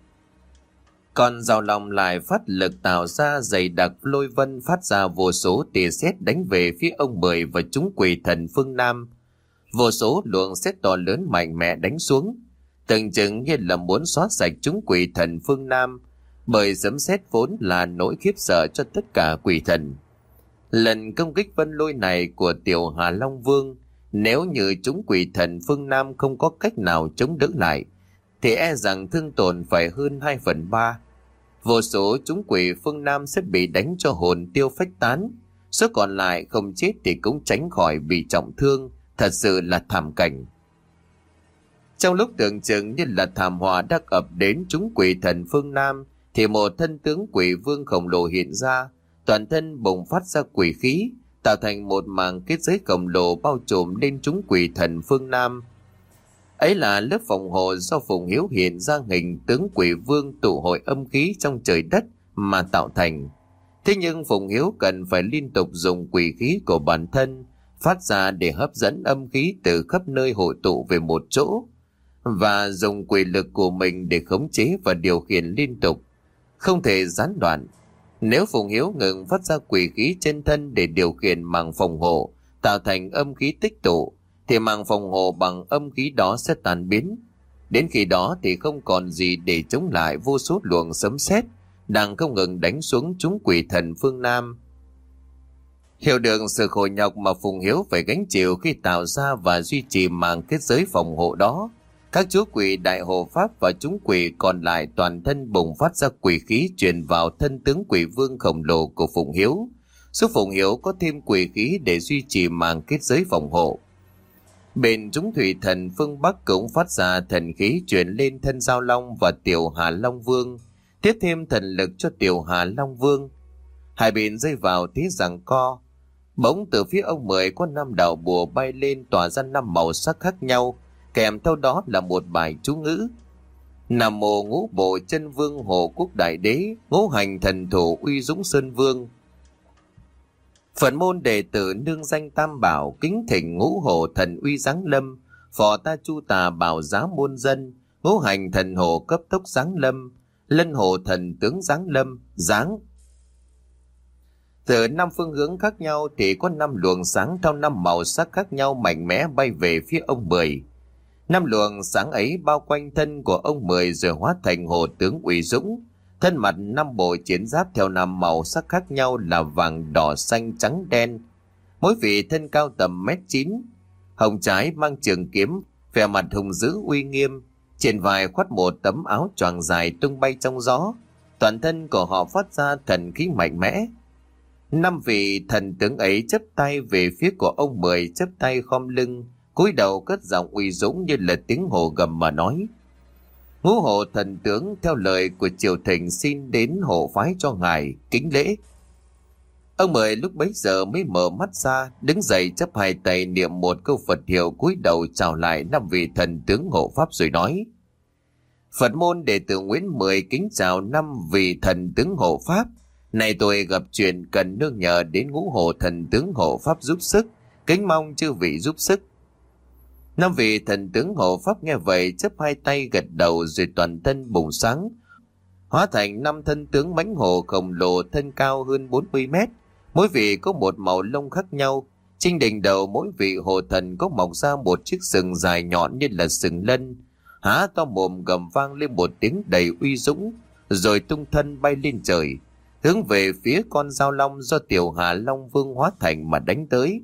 Còn Giàu Lòng lại phát lực tạo ra dày đặc lôi vân, phát ra vô số tia sét đánh về phía ông Mười và chúng quỷ thần phương Nam. Vô số luồng sét to lớn mạnh mẽ đánh xuống, tưởng chừng như là muốn xóa sạch chúng quỷ thần phương Nam, bởi sấm sét vốn là nỗi khiếp sợ cho tất cả quỷ thần. Lần công kích vân lôi này của Tiểu Hà Long Vương, nếu như chúng quỷ thần phương Nam không có cách nào chống đỡ lại, thì e rằng thương tổn phải hơn 2/3. Vô số chúng quỷ phương Nam sẽ bị đánh cho hồn tiêu phách tán, số còn lại không chết thì cũng tránh khỏi bị trọng thương, thật sự là thảm cảnh. Trong lúc tưởng chừng như là thảm họa đã ập đến chúng quỷ thần phương Nam, thì một thân tướng quỷ vương khổng lồ hiện ra, toàn thân bùng phát ra quỷ khí, tạo thành một màng kết giới khổng lồ bao trùm lên chúng quỷ thần phương Nam. Ấy là lớp phòng hộ do Phùng Hiếu hiện ra hình tướng quỷ vương tụ hội âm khí trong trời đất mà tạo thành. Thế nhưng Phùng Hiếu cần phải liên tục dùng quỷ khí của bản thân phát ra để hấp dẫn âm khí từ khắp nơi hội tụ về một chỗ, và dùng quỷ lực của mình để khống chế và điều khiển liên tục, không thể gián đoạn. Nếu Phùng Hiếu ngừng phát ra quỷ khí trên thân để điều khiển màng phòng hộ, tạo thành âm khí tích tụ, thì màng phòng hộ bằng âm khí đó sẽ tan biến. Đến khi đó thì không còn gì để chống lại vô số luồng sấm sét đang không ngừng đánh xuống chúng quỷ thần phương Nam. Hiểu được sự khổ nhọc mà Phùng Hiếu phải gánh chịu khi tạo ra và duy trì màng kết giới phòng hộ đó, các chú quỷ đại hộ pháp và chúng quỷ còn lại toàn thân bùng phát ra quỷ khí truyền vào thân tướng quỷ vương khổng lồ của Phùng Hiếu, giúp Phùng Hiếu có thêm quỷ khí để duy trì màng kết giới phòng hộ. Bên chúng thủy thần phương Bắc cũng phát ra thần khí truyền lên thân Giao Long và Tiểu Hà Long Vương, tiếp thêm thần lực cho Tiểu Hà Long Vương. Hai bên rơi vào thế giằng co. Bỗng từ phía ông Mười có 5 đạo bùa bay lên tỏa ra 5 màu sắc khác nhau, kèm theo đó là một bài chú ngữ: Nam mô Ngũ Bộ Chân Vương Hộ Quốc Đại Đế, Ngũ Hành Thần Thủ Uy Dũng Sơn Vương. Phật môn đệ tử nương danh Tam Bảo, kính thỉnh Ngũ Hộ Thần Uy giáng lâm, phò ta Chu Tà bảo giá muôn dân, Ngũ Hành Thần Hộ cấp tốc giáng lâm, Lân Hộ Thần tướng giáng lâm, giáng. Từ 5 phương hướng khác nhau thì có 5 luồng sáng theo 5 màu sắc khác nhau mạnh mẽ bay về phía ông Mười. 5 luồng sáng ấy bao quanh thân của ông Mười rồi hóa thành hộ tướng Uy Dũng, thân mặt 5 bộ chiến giáp theo 5 màu sắc khác nhau là vàng, đỏ, xanh, trắng, đen. Mỗi vị thân cao tầm 1m9, hồng trái mang trường kiếm, vẻ mặt hùng dữ uy nghiêm, trên vai khoác một tấm áo choàng dài tung bay trong gió. Toàn thân của họ phát ra thần khí mạnh mẽ. 5 vị thần tướng ấy chắp tay về phía của ông Mười, chắp tay khom lưng, cúi đầu cất giọng uy dũng như là tiếng hổ gầm mà nói: Ngũ Hộ Thần tướng theo lời của triều thịnh xin đến hộ phái cho ngài, kính lễ. Ông Mười lúc bấy giờ mới mở mắt ra, đứng dậy chắp hai tay niệm một câu Phật hiệu, cúi đầu chào lại 5 vị thần tướng hộ pháp rồi nói: Phật môn đệ tử Nguyễn Mười kính chào 5 vị thần tướng hộ pháp. Này tôi gặp chuyện cần nương nhờ đến Ngũ Hộ Thần tướng hộ pháp giúp sức, kính mong chư vị giúp sức. 5 vị thần tướng hộ pháp nghe vậy chắp hai tay gật đầu rồi toàn thân bùng sáng, hóa thành 5 thân tướng mãnh hổ khổng lồ thân cao hơn 40 mét, mỗi vị có một màu lông khác nhau. Trên đỉnh đầu mỗi vị hộ thần có mọc ra một chiếc sừng dài nhọn như là sừng lân, há to mồm gầm vang lên một tiếng đầy uy dũng, rồi tung thân bay lên trời, hướng về phía con Giao Long do Tiểu Hà Long Vương hóa thành mà đánh tới.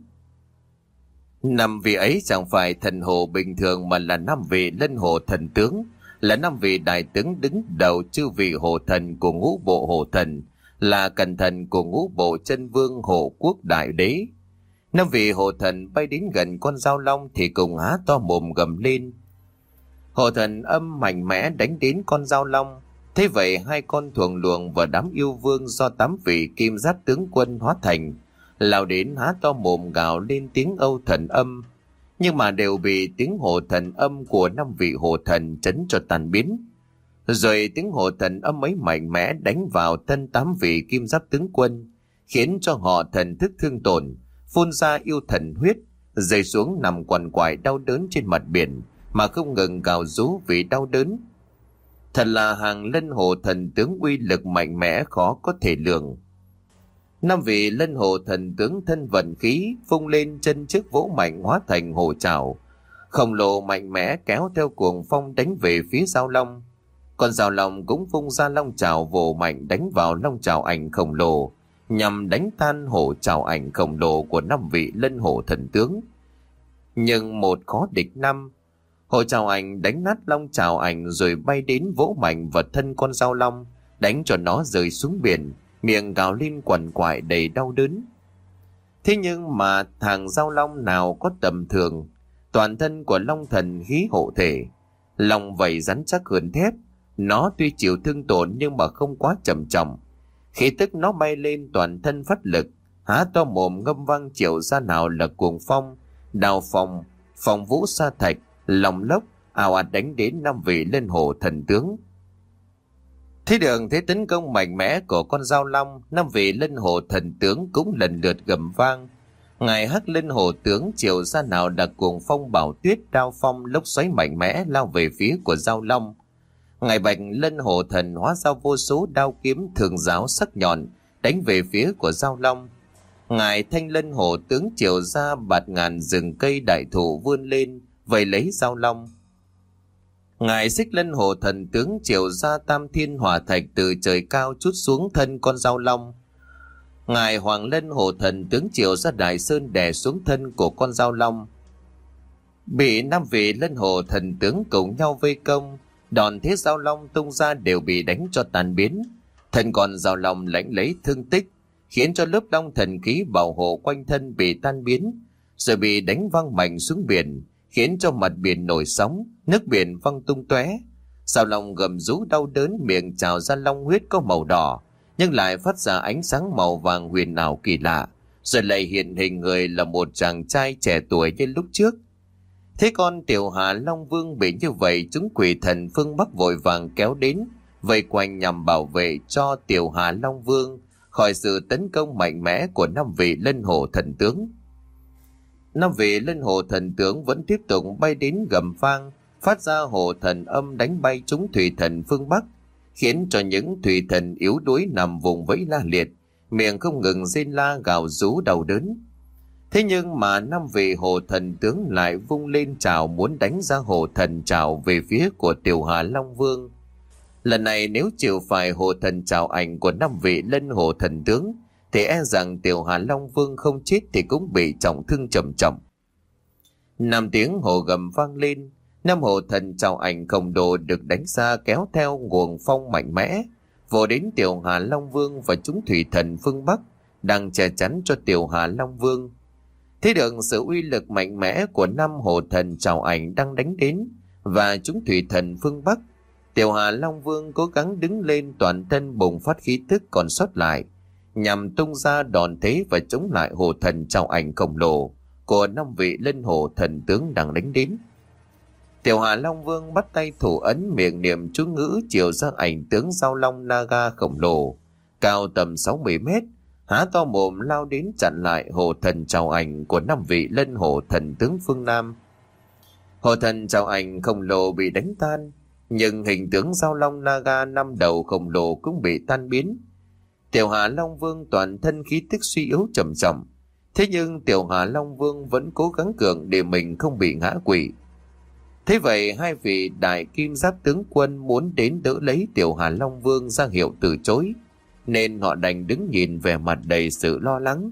5 vị ấy chẳng phải thần hộ bình thường mà là 5 vị lân hộ thần tướng, là 5 vị đại tướng đứng đầu chư vị hộ thần của Ngũ Bộ hộ thần, là cẩn thần của Ngũ Bộ Chân Vương Hộ Quốc Đại Đế. 5 vị hộ thần bay đến gần con Giao Long thì cùng há to mồm gầm lên. Hộ thần âm mạnh mẽ đánh đến con Giao Long. Thế vậy 2 con thuồng luồng và đám yêu vương do 8 vị kim giáp tướng quân hóa thành lao đến há to mồm gào lên tiếng Âu thần âm, nhưng mà đều bị tiếng hộ thần âm của 5 vị hộ thần chấn cho tan biến. Rồi tiếng hộ thần âm ấy mạnh mẽ đánh vào thân 8 vị kim giáp tướng quân, khiến cho họ thần thức thương tổn, phun ra yêu thần huyết, rơi xuống nằm quằn quại đau đớn trên mặt biển mà không ngừng gào rú vì đau đớn. Thật là hàng lân hộ thần tướng uy lực mạnh mẽ khó có thể lường. 5 vị lân hộ thần tướng thân vận khí phung lên chân trước vỗ mạnh hóa thành hổ trảo khổng lồ mạnh mẽ kéo theo cuồng phong đánh về phía Giao Long. Còn Giao Long cũng phung ra long trảo vồ mạnh đánh vào long trảo ảnh khổng lồ, nhằm đánh tan hổ trảo ảnh khổng lồ của 5 vị lân hộ thần tướng. Nhưng một khó địch 5, hổ trảo ảnh đánh nát long trảo ảnh rồi bay đến vỗ mạnh vào thân con Giao Long, đánh cho nó rơi xuống biển, miệng gào lên quằn quại đầy đau đớn. Thế nhưng mà thằng Giao Long nào có tầm thường, toàn thân của long thần khí hộ thể, lòng vảy rắn chắc hơn thép. Nó tuy chịu thương tổn nhưng mà không quá trầm trọng. Khí tức nó bay lên toàn thân phát lực, há to mồm ngâm vang triệu ra nào là cuồng phong, đào phòng, phòng vũ sa thạch, lòng lốc, ào ạt đánh đến 5 vị Lên Hồ thần tướng. Thấy đường thế tấn công mạnh mẽ của con dao long, 5 vị Lên Hồ thần tướng cũng lần lượt gầm vang. Ngài Hắc Lên Hồ tướng chiều ra nào là cuồng phong bão tuyết, đao phong lốc xoáy mạnh mẽ lao về phía của dao long. Ngài Bạch Lên Hồ thần hóa ra vô số đao kiếm thường giáo sắc nhọn đánh về phía của dao long. Ngài Thanh Lân Hồ tướng chiều ra bạt ngàn rừng cây đại thụ vươn lên vây lấy dao long. Ngài Xích Lân Hồ thần tướng chiều ra tam thiên hỏa thạch từ trời cao trút xuống thân con dao long. Ngài Hoàng Lân Hồ thần tướng chiều ra đại sơn đè xuống thân của con dao long. Bị 5 vị Lân Hồ thần tướng cùng nhau vây công, đòn thế dao long tung ra đều bị đánh cho tan biến. Thân con dao long lãnh lấy thương tích, khiến cho lớp long thần khí bảo hộ quanh thân bị tan biến, rồi bị đánh văng mạnh xuống biển, khiến cho mặt biển nổi sóng, nước biển văng tung tóe. Dao long gầm rú đau đớn, miệng trào ra long huyết có màu đỏ, nhưng lại phát ra ánh sáng màu vàng huyền ảo kỳ lạ, rồi lại hiện hình người là một chàng trai trẻ tuổi như lúc trước. Thế con Tiểu Hà Long Vương bị như vậy, chúng quỷ thần phương Bắc vội vàng kéo đến, vây quanh nhằm bảo vệ cho Tiểu Hà Long Vương khỏi sự tấn công mạnh mẽ của 5 vị Lân Hồ thần tướng. 5 vị Lân Hồ thần tướng vẫn tiếp tục bay đến gầm vang, phát ra hồ thần âm đánh bay chúng thủy thần phương Bắc, khiến cho những thủy thần yếu đuối nằm vùng vẫy la liệt, miệng không ngừng rên la gào rú đau đớn. Thế nhưng mà 5 vị hồ thần tướng lại vung lên trào muốn đánh ra hồ thần trào về phía của Tiểu Hà Long Vương. Lần này nếu chịu phải hồ thần trào ảnh của 5 vị Lân Hồ thần tướng, thì e rằng Tiểu Hà Long Vương không chết thì cũng bị trọng thương trầm trọng. 5 tiếng hồ gầm vang lên, 5 hồ thần trào ảnh khổng lồ được đánh ra kéo theo nguồn phong mạnh mẽ, vồ đến Tiểu Hà Long Vương và chúng thủy thần phương Bắc đang che chắn cho Tiểu Hà Long Vương. Thấy được sự uy lực mạnh mẽ của 5 hồ thần trào ảnh đang đánh đến và chúng thủy thần phương Bắc, Tiểu Hà Long Vương cố gắng đứng lên, toàn thân bùng phát khí tức còn sót lại, nhằm tung ra đòn thế và chống lại hồ thần trào ảnh khổng lồ của 5 vị Lân Hồ thần tướng đang đánh đến. Tiểu Hà Long Vương bắt tay thủ ấn, miệng niệm chú ngữ chiều ra ảnh tướng giao long Naga khổng lồ, cao tầm 60 mét, há to mồm lao đến chặn lại hồ thần trào ảnh của 5 vị Lân Hồ thần tướng phương Nam. Hồ thần trào ảnh khổng lồ bị đánh tan, nhưng hình tướng giao long Naga 5 đầu khổng lồ cũng bị tan biến. Tiểu Hà Long Vương toàn thân khí tức suy yếu trầm trọng, thế nhưng Tiểu Hà Long Vương vẫn cố gắng cường để mình không bị ngã quỵ. Thế vậy 2 vị đại kim giáp tướng quân muốn đến đỡ lấy Tiểu Hà Long Vương ra hiệu từ chối, nên họ đành đứng nhìn vẻ mặt đầy sự lo lắng.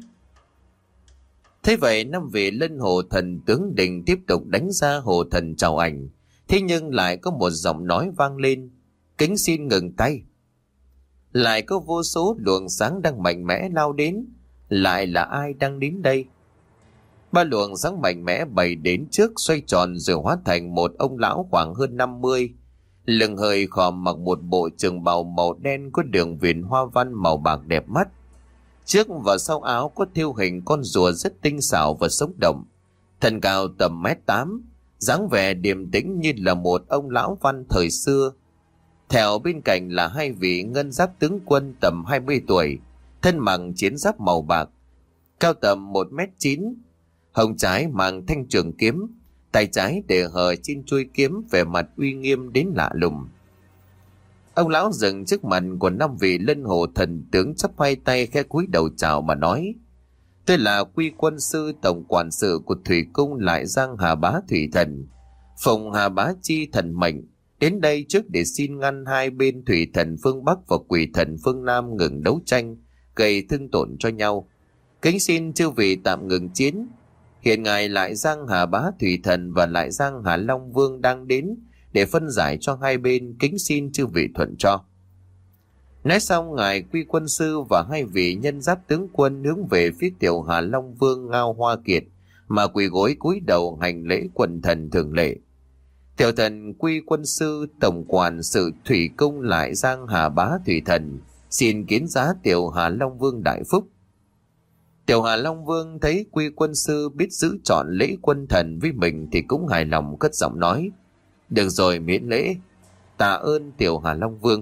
Thế vậy 5 vị Lân Hồ thần tướng định tiếp tục đánh ra hồ thần trào ảnh, thế nhưng lại có một giọng nói vang lên: kính xin ngừng tay. Lại có vô số luồng sáng đang mạnh mẽ lao đến. Lại là ai đang đến đây? 3 luồng sáng mạnh mẽ bay đến trước, xoay tròn rồi hóa thành một ông lão khoảng hơn 50, lưng hơi khòm, mặc một bộ trường bào màu đen có đường viền hoa văn màu bạc đẹp mắt. Trước và sau áo có thêu hình con rùa rất tinh xảo và sống động. Thân cao tầm 1m8, dáng vẻ điềm tĩnh như là một ông lão văn thời xưa. Theo bên cạnh là 2 vị ngân giáp tướng quân tầm 20 tuổi, thân mặc chiến giáp màu bạc, cao tầm 1m9, hông trái mang thanh trường kiếm, tay trái để hờ trên chuôi kiếm, vẻ mặt uy nghiêm đến lạ lùng. Ông lão dừng trước mặt của 5 vị Lân Hồ thần tướng, chắp hai tay khẽ cúi đầu chào mà nói: tôi là Quy quân sư tổng quản sự của thủy cung Lại Giang Hà Bá thủy thần, phụng Hà Bá chi thần mệnh đến đây trước để xin ngăn hai bên thủy thần phương Bắc và quỷ thần phương Nam ngừng đấu tranh, gây thương tổn cho nhau. Kính xin chư vị tạm ngừng chiến. Hiện ngài Lại Giang Hà Bá thủy thần và Lại Giang Hà Long Vương đang đến để phân giải cho hai bên, kính xin chư vị thuận cho. Nói xong, ngài Quy quân sư và 2 vị nhân giáp tướng quân hướng về phía Tiểu Hà Long Vương Ngao Hoa Kiệt mà quỳ gối cúi đầu hành lễ quần thần thường lệ. Tiểu thần Quy quân sư tổng quản sự thủy cung Lại Giang Hà Bá thủy thần xin kiến giá Tiểu Hà Long Vương đại phúc. Tiểu Hà Long Vương thấy Quy quân sư biết giữ chọn lễ quân thần với mình thì cũng hài lòng, cất giọng nói: Được rồi, miễn lễ. Tạ ơn Tiểu Hà Long Vương.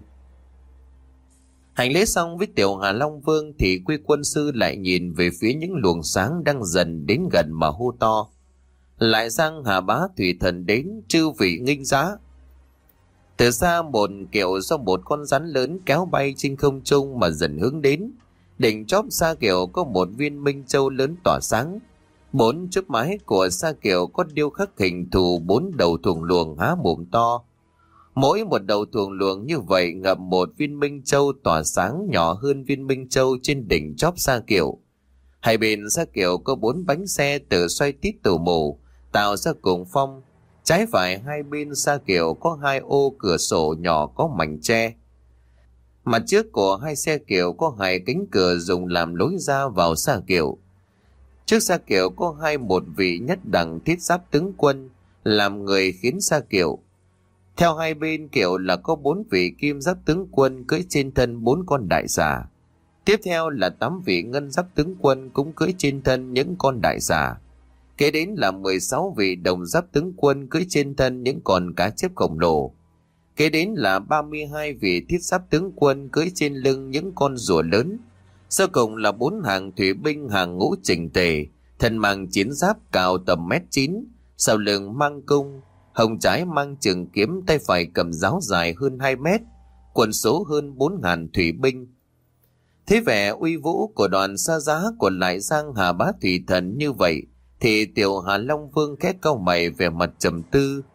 Hành lễ xong với Tiểu Hà Long Vương thì Quy Quân Sư lại nhìn về phía những luồng sáng đang dần đến gần mà hô to: Lại Giang Hà Bá Thủy Thần đến, chư vị nghinh giá. Từ xa một kiệu do một con rắn lớn kéo bay trên không trung mà dần hướng đến. Đỉnh chóp xa kiệu có một viên minh châu lớn tỏa sáng. 4 chiếc mái của xa kiệu có điêu khắc hình thù 4 đầu thuồng luồng há mồm to. Mỗi một đầu thuồng luồng như vậy ngậm một viên minh châu tỏa sáng nhỏ hơn viên minh châu trên đỉnh chóp xa kiệu. Hai bên xa kiệu có 4 bánh xe tự xoay tít tù mù, tạo ra cuồng phong. Trái phải hai bên xa kiệu có 2 ô cửa sổ nhỏ có mảnh tre. Mặt trước của hai xe kiệu có 2 cánh cửa dùng làm lối ra vào xa kiệu. Trước xa kiệu có một vị nhất đẳng thiết giáp tướng quân làm người khiến xa kiệu. Theo hai bên kiệu là có 4 vị kim giáp tướng quân cưỡi trên thân 4 con đại xà. Tiếp theo là 8 vị ngân giáp tướng quân cũng cưỡi trên thân những con đại xà. Kế đến là 16 vị đồng giáp tướng quân cưỡi trên thân những con cá chép khổng lồ. Kế đến là 32 vị thiết giáp tướng quân cưỡi trên lưng những con rùa lớn. Sau cùng là 4 hàng thủy binh hàng ngũ chỉnh tề, thân mang chiến giáp cao tầm 1m9, sau lưng mang cung, hông trái mang trường kiếm, tay phải cầm giáo dài hơn 2 mét, quân số hơn 4.000 thủy binh. Thế vẻ uy vũ của đoàn xa giá của Lại Giang Hà Bá Thủy Thần như vậy, thì Tiểu Hà Long Vương khẽ cau mày vẻ mặt trầm tư.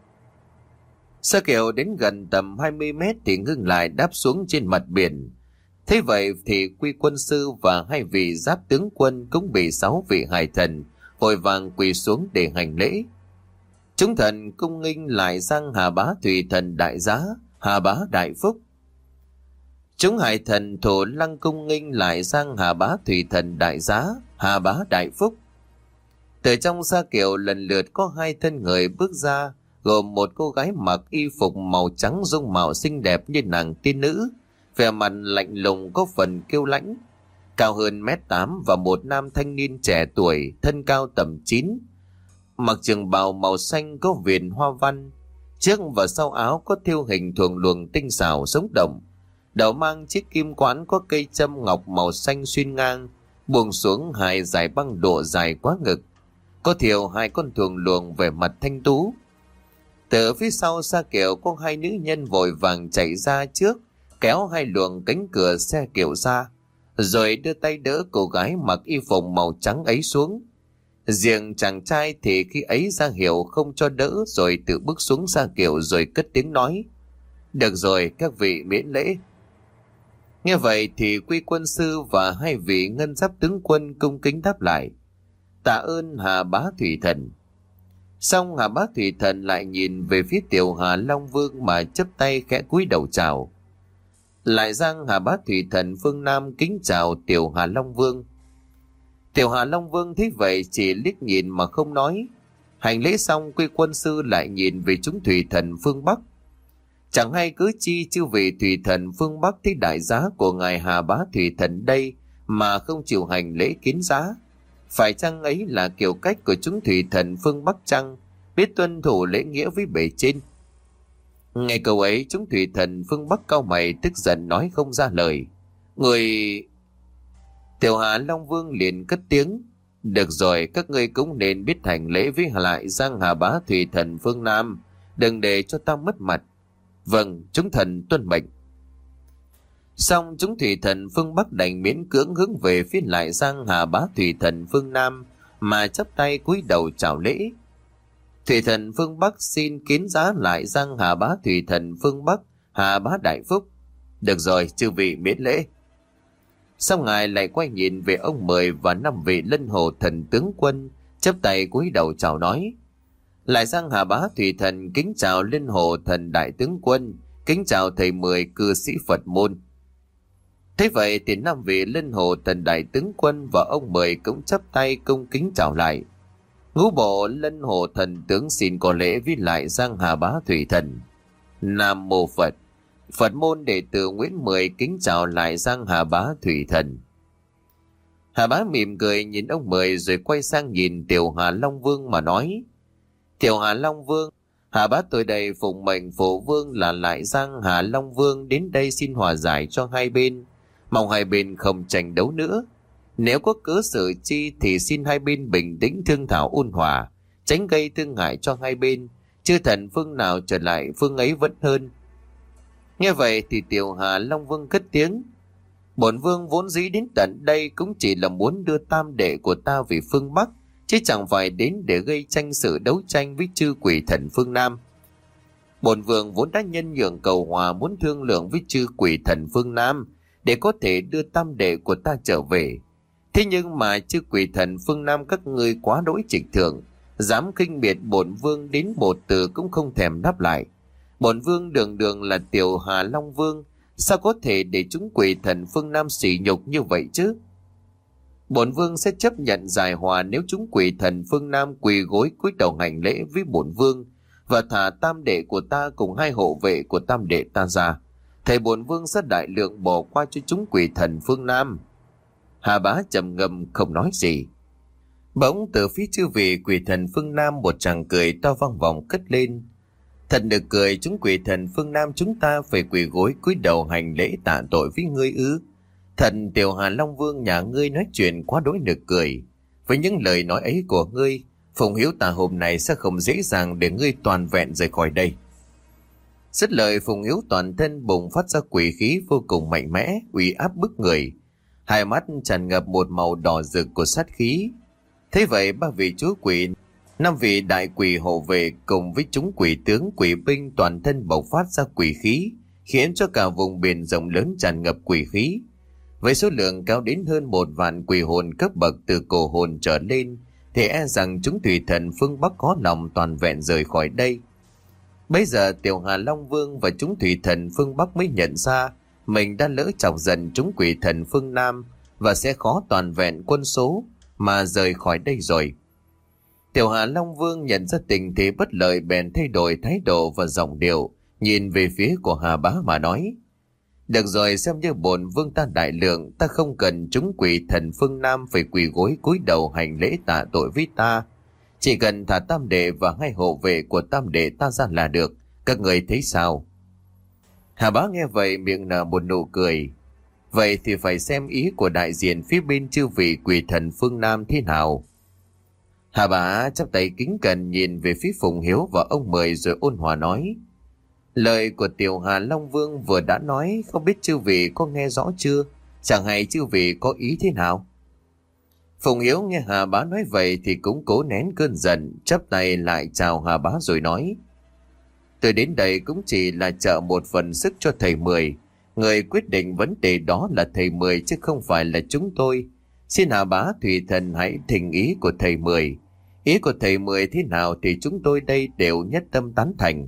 Xa kiệu đến gần tầm 20 mét thì ngưng lại đáp xuống trên mặt biển. Thế vậy thì Quy Quân Sư và 2 vị giáp tướng quân cũng bị 6 vị hải thần vội vàng quỳ xuống để hành lễ. Chúng thần cung nghinh Lại Giang Hà Bá Thủy Thần đại giá, Hà Bá đại phúc. Chúng hải thần thổ lăng cung nghinh Lại Giang Hà Bá Thủy Thần đại giá, Hà Bá đại phúc. Từ trong xa kiệu lần lượt có 2 thân người bước ra, gồm một cô gái mặc y phục màu trắng dung mạo xinh đẹp như nàng tiên nữ, vẻ mặt lạnh lùng có phần kiêu lãnh, cao hơn 1m8, và một nam thanh niên trẻ tuổi thân cao tầm 9, mặc trường bào màu xanh có viền hoa văn, trước và sau áo có thêu hình thuồng luồng tinh xảo sống động, đầu mang chiếc kim quán có cây châm ngọc màu xanh xuyên ngang, buông xuống 2 dải băng độ dài quá ngực, có thêu 2 con thuồng luồng vẻ mặt thanh tú. Từ phía sau xa kiệu có 2 nữ nhân vội vàng chạy ra trước, kéo 2 luồng cánh cửa xe kiệu ra, rồi đưa tay đỡ cô gái mặc y phục màu trắng ấy xuống. Riêng chàng trai thì khi ấy ra hiệu không cho đỡ, rồi tự bước xuống xa kiệu rồi cất tiếng nói: Được rồi, các vị miễn lễ. Nghe vậy thì Quy Quân Sư và 2 vị ngân giáp tướng quân cung kính đáp lại: Tạ ơn Hà Bá Thủy Thần. Xong Hà Bá Thủy Thần lại nhìn về phía Tiểu Hà Long Vương mà chắp tay khẽ cúi đầu chào. Lại Giang Hà Bá Thủy Thần phương Nam kính chào Tiểu Hà Long Vương. Tiểu Hà Long Vương thấy vậy chỉ liếc nhìn mà không nói. Hành lễ xong, Quy Quân Sư lại nhìn về chúng thủy thần phương Bắc. Chẳng hay cứ chi chư vị thủy thần phương Bắc thấy đại giá của ngài Hà Bá Thủy Thần đây mà không chịu hành lễ kiến giá. Phải chăng ấy là kiểu cách của chúng thủy thần phương Bắc chăng, biết tuân thủ lễ nghĩa với bề trên? Nghe câu ấy, chúng thủy thần phương Bắc cau mày tức giận nói không ra lời. Người... Tiểu Hà Long Vương liền cất tiếng: Được rồi, các ngươi cũng nên biết hành lễ với Lại Giang Hà Bá Thủy Thần phương Nam, đừng để cho ta mất mặt. Vâng, chúng thần tuân mệnh. Xong chúng thủy thần phương Bắc đành miễn cưỡng hướng về phía Lại Giang Hà Bá Thủy Thần phương Nam mà chắp tay cúi đầu chào lễ. Thủy thần phương Bắc xin kiến giá Lại Giang Hà Bá Thủy Thần phương Bắc, Hà Bá đại phúc. Được rồi, chư vị miễn lễ. Xong ngài lại quay nhìn về ông 10 và 5 vị Lân Hồ Thần tướng quân, chắp tay cúi đầu chào nói: Lại Giang Hà Bá Thủy Thần kính chào Lân Hồ Thần đại tướng quân, kính chào thầy 10 cư sĩ Phật môn. Thế vậy thì 5 vị Lân Hồ Thần đại tướng quân và ông 10 cũng chắp tay cung kính chào lại. Ngũ bộ Lân Hồ Thần tướng xin có lễ với Lại Giang Hà Bá Thủy Thần. Nam mô Phật. Phật môn đệ tử Nguyễn Mười kính chào Lại Giang Hà Bá Thủy Thần. Hà Bá mỉm cười nhìn ông 10 rồi quay sang nhìn Tiểu Hà Long Vương mà nói: Tiểu Hà Long Vương, Hà bá tôi đây phụng mệnh phụ vương là Lại Giang Hà Long Vương đến đây xin hòa giải cho hai bên, mong hai bên không tranh đấu nữa. Nếu có cớ sự chi thì xin hai bên bình tĩnh thương thảo ôn hòa, tránh gây thương hại cho hai bên. Chư thần phương nào trở lại phương ấy vẫn hơn. Nghe vậy thì Tiểu Hà Long Vương cất tiếng: Bổn vương vốn dĩ đến tận đây cũng chỉ là muốn đưa tam đệ của ta về phương Bắc, chứ chẳng phải đến để gây tranh sự đấu tranh với chư quỷ thần phương Nam. Bổn vương vốn đã nhân nhượng cầu hòa, muốn thương lượng với chư quỷ thần phương Nam để có thể đưa tam đệ của ta trở về. Thế nhưng mà chư quỷ thần phương Nam các ngươi quá đỗi trịch thượng, dám khinh miệt bổn vương đến một từ cũng không thèm đáp lại. Bổn vương đường đường là Tiểu Hà Long Vương, sao có thể để chúng quỷ thần phương Nam sỉ nhục như vậy chứ? Bổn vương sẽ chấp nhận giải hòa nếu chúng quỷ thần phương Nam quỳ gối cúi đầu hành lễ với bổn vương và thả tam đệ của ta cùng hai hộ vệ của tam đệ ta ra. Thầy bổn vương sẽ đại lượng bỏ qua cho chúng quỷ thần phương Nam. Hà bá trầm ngâm không nói gì. Bỗng từ phía chư vị quỷ thần phương Nam một tràng cười to vang vọng cất lên. Thật được cười, chúng quỷ thần phương Nam chúng ta phải quỳ gối cúi đầu hành lễ tạ tội với ngươi ư? Thật Tiểu Hà Long Vương nhà ngươi nói chuyện quá đối nực cười. Với những lời nói ấy của ngươi, Phùng Hiếu ta hôm nay sẽ không dễ dàng để ngươi toàn vẹn rời khỏi đây. Dứt lời, Phùng Hiếu toàn thân bùng phát ra quỷ khí vô cùng mạnh mẽ, uy áp bức người. Hai mắt tràn ngập một màu đỏ rực của sát khí. Thế vậy ba vị chúa quỷ, 5 vị đại quỷ hộ vệ cùng với chúng quỷ tướng quỷ binh toàn thân bộc phát ra quỷ khí, khiến cho cả vùng biển rộng lớn tràn ngập quỷ khí. Với số lượng cao đến hơn 1 vạn quỷ hồn cấp bậc từ cổ hồn trở lên, thì e rằng chúng thủy thần phương Bắc có lòng toàn vẹn rời khỏi đây. Bây giờ Tiểu Hà Long Vương và chúng thủy thần phương Bắc mới nhận ra mình đã lỡ chọc giận chúng quỷ thần phương Nam và sẽ khó toàn vẹn quân số mà rời khỏi đây rồi. Tiểu Hà Long Vương nhận ra tình thế bất lợi bèn thay đổi thái độ và giọng điệu, nhìn về phía của Hà bá mà nói: Được rồi, xem như bổn vương ta đại lượng, ta không cần chúng quỷ thần phương Nam phải quỳ gối cúi đầu hành lễ tạ tội với ta. Chỉ cần thả tam đệ và hai hộ vệ của tam đệ ta ra là được, các người thấy sao? Hà bá nghe vậy miệng nở một nụ cười. Vậy thì phải xem ý của đại diện phía bên chư vị quỷ thần phương Nam thế nào. Hà bá chắp tay kính cẩn nhìn về phía Phùng Hiếu và ông Mười rồi ôn hòa nói: Lời của Tiểu Hà Long Vương vừa đã nói, không biết chư vị có nghe rõ chưa? Chẳng hay chư vị có ý thế nào? Phùng Hiếu nghe Hà bá nói vậy thì cũng cố nén cơn giận, chắp tay lại chào Hà bá rồi nói: Tôi đến đây cũng chỉ là trợ một phần sức cho thầy Mười. Người quyết định vấn đề đó là thầy Mười chứ không phải là chúng tôi. Xin Hà bá thủy thần hãy thỉnh ý của thầy Mười. Ý của thầy Mười thế nào thì chúng tôi đây đều nhất tâm tán thành.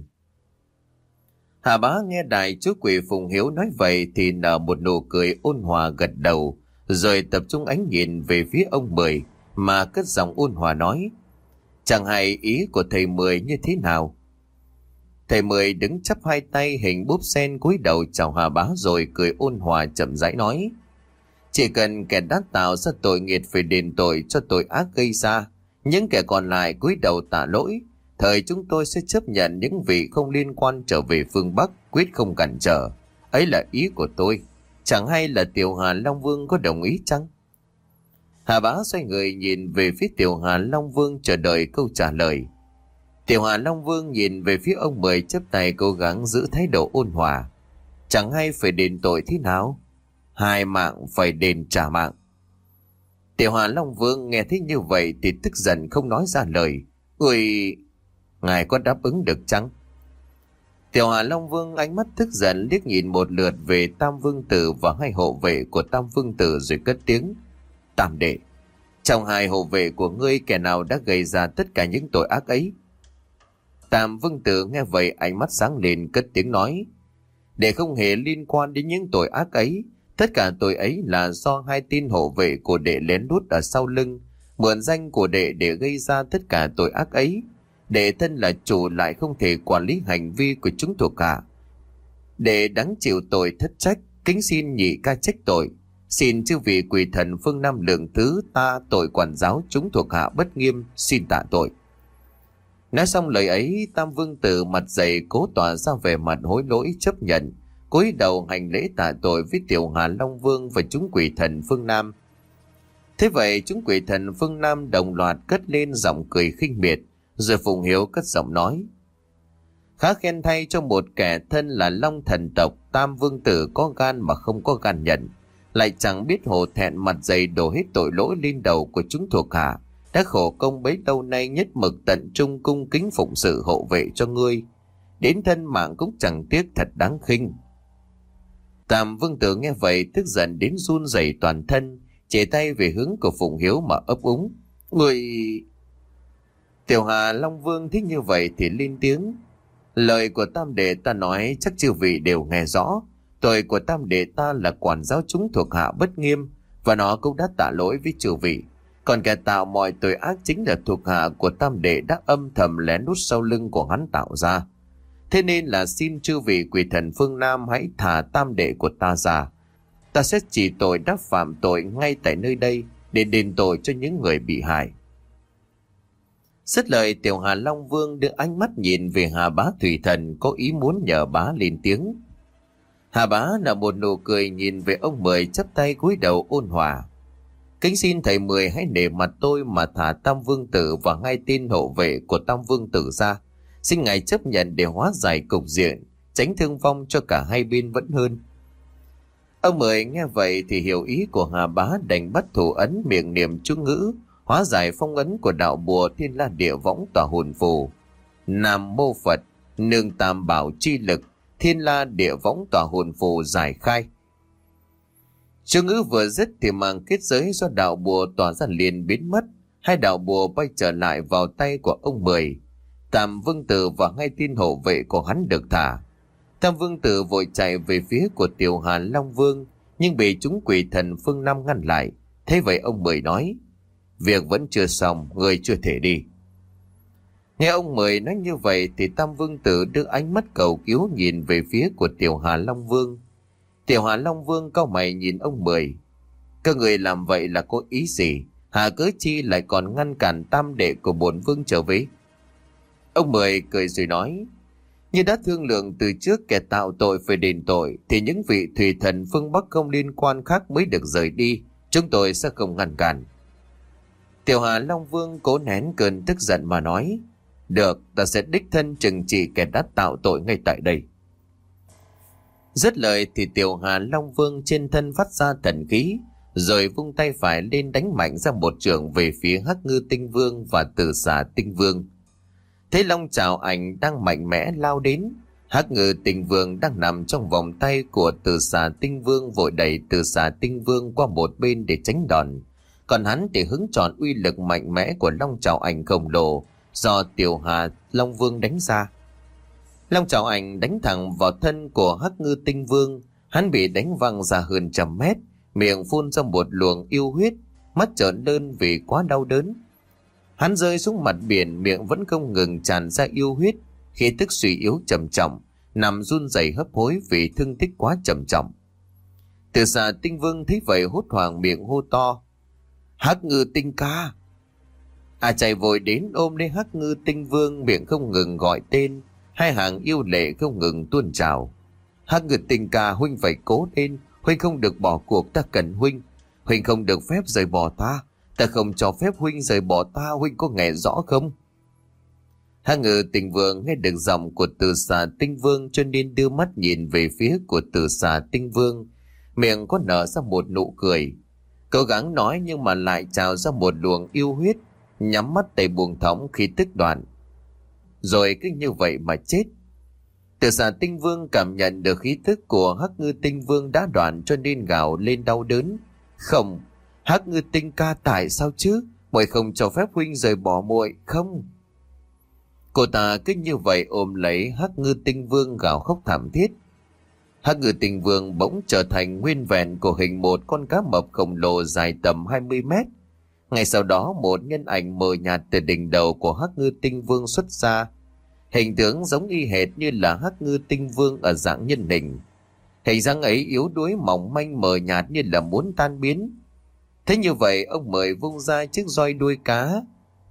Hà bá nghe đại chúa quỷ Phùng Hiếu nói vậy thì nở một nụ cười ôn hòa gật đầu, rồi tập trung ánh nhìn về phía ông Mười mà cất giọng ôn hòa nói: Chẳng hay ý của thầy Mười như thế nào? Thầy Mười đứng chắp hai tay hình búp sen cúi đầu chào Hà bá rồi cười ôn hòa chậm rãi nói: Chỉ cần kẻ đã tạo ra tội nghiệt phải đền tội cho tội ác gây ra, những kẻ còn lại cúi đầu tạ lỗi, thời chúng tôi sẽ chấp nhận những vị không liên quan trở về phương Bắc, quyết không cản trở. Ấy là ý của tôi. Chẳng hay là Tiểu Hà Long Vương có đồng ý chăng? Hà bá xoay người nhìn về phía Tiểu Hà Long Vương chờ đợi câu trả lời. Tiểu Hà Long Vương nhìn về phía ông Mười chắp tay cố gắng giữ thái độ ôn hòa. Chẳng hay phải đền tội thế nào? 2 mạng phải đền trả mạng. Tiểu Hà Long Vương nghe thấy như vậy thì tức giận không nói ra lời. Ôi, ngài có đáp ứng được chăng? Tiểu Hà Long Vương ánh mắt tức giận liếc nhìn một lượt về Tam Vương Tử và hai hộ vệ của Tam Vương Tử rồi cất tiếng: Tam đệ, trong hai hộ vệ của ngươi kẻ nào đã gây ra tất cả những tội ác ấy? Tam Vương Tử nghe vậy ánh mắt sáng lên cất tiếng nói: Để không hề liên quan đến những tội ác ấy, tất cả tội ấy là do 2 tên hộ vệ của đệ lén lút ở sau lưng, mượn danh của đệ để gây ra tất cả tội ác ấy. Đệ thân là chủ lại không thể quản lý hành vi của chúng thuộc hạ. Đệ đáng chịu tội thất trách, kính xin nhị ca trách tội. Xin chư vị quỷ thần phương Nam lượng thứ ta tội quản giáo chúng thuộc hạ bất nghiêm, xin tạ tội. Nói xong lời ấy, Tam Vương Tử mặt dày cố tỏ ra vẻ mặt hối lỗi chấp nhận, cúi đầu hành lễ tạ tội với Tiểu Hà Long Vương và chúng quỷ thần phương Nam. Thế vậy chúng quỷ thần phương Nam đồng loạt cất lên giọng cười khinh miệt, rồi Phùng Hiếu cất giọng nói: khá khen thay cho một kẻ thân là Long thần tộc. Tam Vương Tử có gan mà không có gan nhận, lại chẳng biết hổ thẹn, mặt dày đổ hết tội lỗi lên đầu của chúng thuộc hạ, đã khổ công bấy lâu nay nhất mực tận trung cung kính phụng sự hộ vệ cho ngươi, đến thân mạng cũng chẳng tiếc, thật đáng khinh. Tam Vương Tử nghe vậy tức giận đến run rẩy toàn thân, chỉ tay về hướng của Phùng Hiếu mà ấp úng: người... Tiểu Hà Long Vương thích như vậy thì lên tiếng: lời của tam đệ ta nói chắc chư vị đều nghe rõ. Tội của tam đệ ta là quản giáo chúng thuộc hạ bất nghiêm, và nó cũng đã tạ lỗi với chư vị. Còn kẻ tạo mọi tội ác chính là thuộc hạ của tam đệ đã âm thầm lén nút sau lưng của hắn tạo ra. Thế nên là xin chư vị quỷ thần phương Nam hãy thả tam đệ của ta ra. Ta sẽ chỉ tội đã phạm tội ngay tại nơi đây để đền tội cho những người bị hại. Dứt lời, Tiểu Hà Long Vương đưa ánh mắt nhìn về Hà Bá Thủy Thần, có ý muốn nhờ bá lên tiếng. Hà Bá nở một nụ cười nhìn về ông Mười, chắp tay cúi đầu ôn hòa: kính xin thầy Mười hãy nể mặt tôi mà thả Tam Vương Tử và hai tên hộ vệ của Tam Vương Tử ra. Xin ngài chấp nhận để hóa giải cục diện, tránh thương vong cho cả hai bên vẫn hơn. Ông Mười nghe vậy thì hiểu ý của Hà Bá, đành bắt thủ ấn miệng niệm chú ngữ, hóa giải phong ấn của đạo bùa Thiên La Địa Võng Tỏa Hồn Phù. Nam mô Phật, nương tam bảo chi lực, Thiên La Địa Võng Tỏa Hồn Phù giải khai. Chú ngữ vừa dứt thì màng kết giới do đạo bùa tỏa ra liền biến mất, hai đạo bùa bay trở lại vào tay của ông Mười. Tam Vương Tử và hai tên hộ vệ của hắn được thả. Tam Vương Tử vội chạy về phía của Tiểu Hà Long Vương, nhưng bị chúng quỷ thần phương Nam ngăn lại. Thế vậy ông Mười nói: việc vẫn chưa xong, người chưa thể đi. Nghe ông Mười nói như vậy thì Tam Vương Tử đưa ánh mắt cầu cứu nhìn về phía của Tiểu Hà Long Vương. Tiểu Hà Long Vương cau mày nhìn ông Mười: các người làm vậy là có ý gì? Hà cớ chi lại còn ngăn cản tam đệ của bổn vương trở về? Ông Mười cười rồi nói: như đã thương lượng từ trước, kẻ tạo tội phải đền tội, thì những vị thủy thần phương Bắc không liên quan khác mới được rời đi, chúng tôi sẽ không ngăn cản. Tiểu Hà Long Vương cố nén cơn tức giận mà nói: được, ta sẽ đích thân trừng trị kẻ đã tạo tội ngay tại đây. Dứt lời thì Tiểu Hà Long Vương trên thân phát ra thần khí, rồi vung tay phải lên đánh mạnh ra một chưởng về phía Hắc Ngư Tinh Vương và Tử Xà Tinh Vương. Thấy Long Chảo Ảnh đang mạnh mẽ lao đến, Hắc Ngư Tinh Vương đang nằm trong vòng tay của Tử Xà Tinh Vương vội đẩy Tử Xà Tinh Vương qua một bên để tránh đòn, còn hắn thì hứng trọn uy lực mạnh mẽ của Long Chảo Ảnh khổng lồ do Tiểu Hà Long Vương đánh ra. Long Chảo Ảnh đánh thẳng vào thân của Hắc Ngư Tinh Vương, hắn bị đánh văng ra hơn 100 mét, miệng phun ra một luồng yêu huyết, mắt trợn lên vì quá đau đớn. Hắn rơi xuống mặt biển, miệng vẫn không ngừng tràn ra yêu huyết, khí tức suy yếu trầm trọng, nằm run rẩy hấp hối vì thương tích quá trầm trọng. Tử Xà Tinh Vương thấy vậy hốt hoảng miệng hô to: Hắc Ngư Tinh ca! Chạy vội đến ôm lấy Hắc Ngư Tinh Vương, miệng không ngừng gọi tên, hai hàng yêu lệ không ngừng tuôn trào. Hắc Ngư Tinh ca, huynh phải cố lên, huynh không được bỏ cuộc, ta cần huynh. Huynh không được phép rời bỏ ta, ta không cho phép huynh rời bỏ ta, huynh có nghe rõ không? Hắc Ngư Tinh Vương nghe được giọng của Tử Xà Tinh Vương cho nên đưa mắt nhìn về phía của Tử Xà Tinh Vương, miệng có nở ra một nụ cười, cố gắng nói nhưng mà lại trào ra một luồng yêu huyết, nhắm mắt tay buông thõng khi tức đoạn, rồi cứ như vậy mà chết. Tử Xà Tinh Vương cảm nhận được khí tức của Hắc Ngư Tinh Vương đã đoạn cho nên gào lên đau đớn: Không, Hắc Ngư Tinh ca, tại sao chứ? Muội không cho phép huynh rời bỏ muội, không? Cô ta cứ như vậy ôm lấy Hắc Ngư Tinh Vương gào khóc thảm thiết. Hắc Ngư Tinh Vương bỗng trở thành nguyên vẹn của hình một con cá mập khổng lồ dài tầm 20 mét. Ngay sau đó một nhân ảnh mờ nhạt từ đỉnh đầu của Hắc Ngư Tinh Vương xuất ra. Hình tướng giống y hệt như là Hắc Ngư Tinh Vương ở dạng nhân hình. Hình dáng ấy yếu đuối mỏng manh mờ nhạt như là muốn tan biến. Thế như vậy ông Mười vung ra chiếc roi đuôi cá,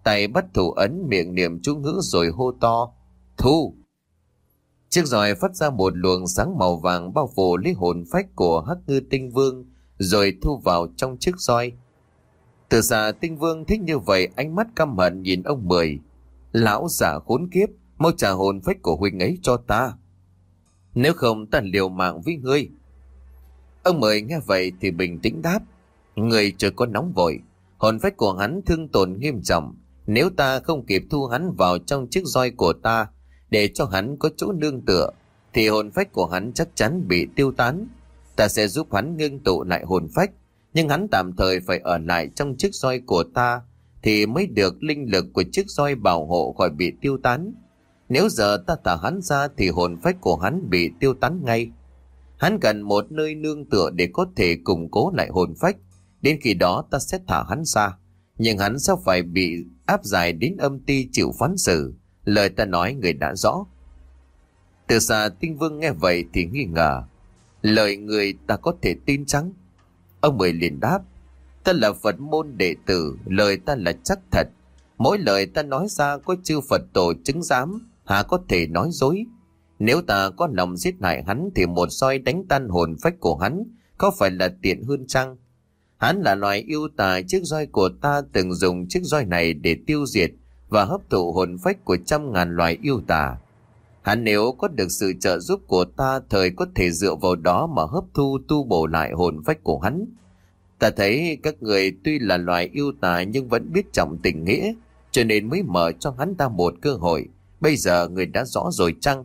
tay bắt thủ ấn, miệng niệm chú ngữ rồi hô to: Thu! Chiếc roi phát ra một luồng sáng màu vàng bao phủ lấy hồn phách của Hắc Ngư Tinh Vương, rồi thu vào trong chiếc roi. Từ xa Tinh Vương thích như vậy, ánh mắt căm hận nhìn ông Mười. Lão già khốn kiếp, mau trả hồn phách của huynh ấy cho ta, nếu không ta liều mạng với ngươi. Ông Mười nghe vậy thì bình tĩnh đáp: Người chưa có nóng vội, hồn phách của hắn thương tổn nghiêm trọng, nếu ta không kịp thu hắn vào trong chiếc roi của ta để cho hắn có chỗ nương tựa, thì hồn phách của hắn chắc chắn bị tiêu tán. Ta sẽ giúp hắn ngưng tụ lại hồn phách, nhưng hắn tạm thời phải ở lại trong chiếc roi của ta thì mới được linh lực của chiếc roi bảo hộ khỏi bị tiêu tán. Nếu giờ ta thả hắn ra thì hồn phách của hắn bị tiêu tán ngay. Hắn cần một nơi nương tựa để có thể củng cố lại hồn phách. Đến khi đó ta sẽ thả hắn ra, nhưng hắn sẽ phải bị áp giải đến âm ty chịu phán xử. Lời ta nói người đã rõ. Từ xa Tinh Vương nghe vậy thì nghi ngờ: Lời người ta có thể tin chăng? Ông Mười liền đáp: Ta là Phật môn đệ tử, lời ta là chắc thật. Mỗi lời ta nói ra có chư Phật tổ chứng giám, há có thể nói dối. Nếu ta có lòng giết hại hắn thì một roi đánh tan hồn phách của hắn có phải là tiện hơn chăng? Hắn là loài yêu tà, chiếc roi của ta từng dùng chiếc roi này để tiêu diệt và hấp thụ hồn phách của trăm ngàn loài yêu tà. Hắn nếu có được sự trợ giúp của ta, thời có thể dựa vào đó mà hấp thu tu bổ lại hồn phách của hắn. Ta thấy các người tuy là loài yêu tà nhưng vẫn biết trọng tình nghĩa, cho nên mới mở cho hắn ta một cơ hội. Bây giờ người đã rõ rồi chăng?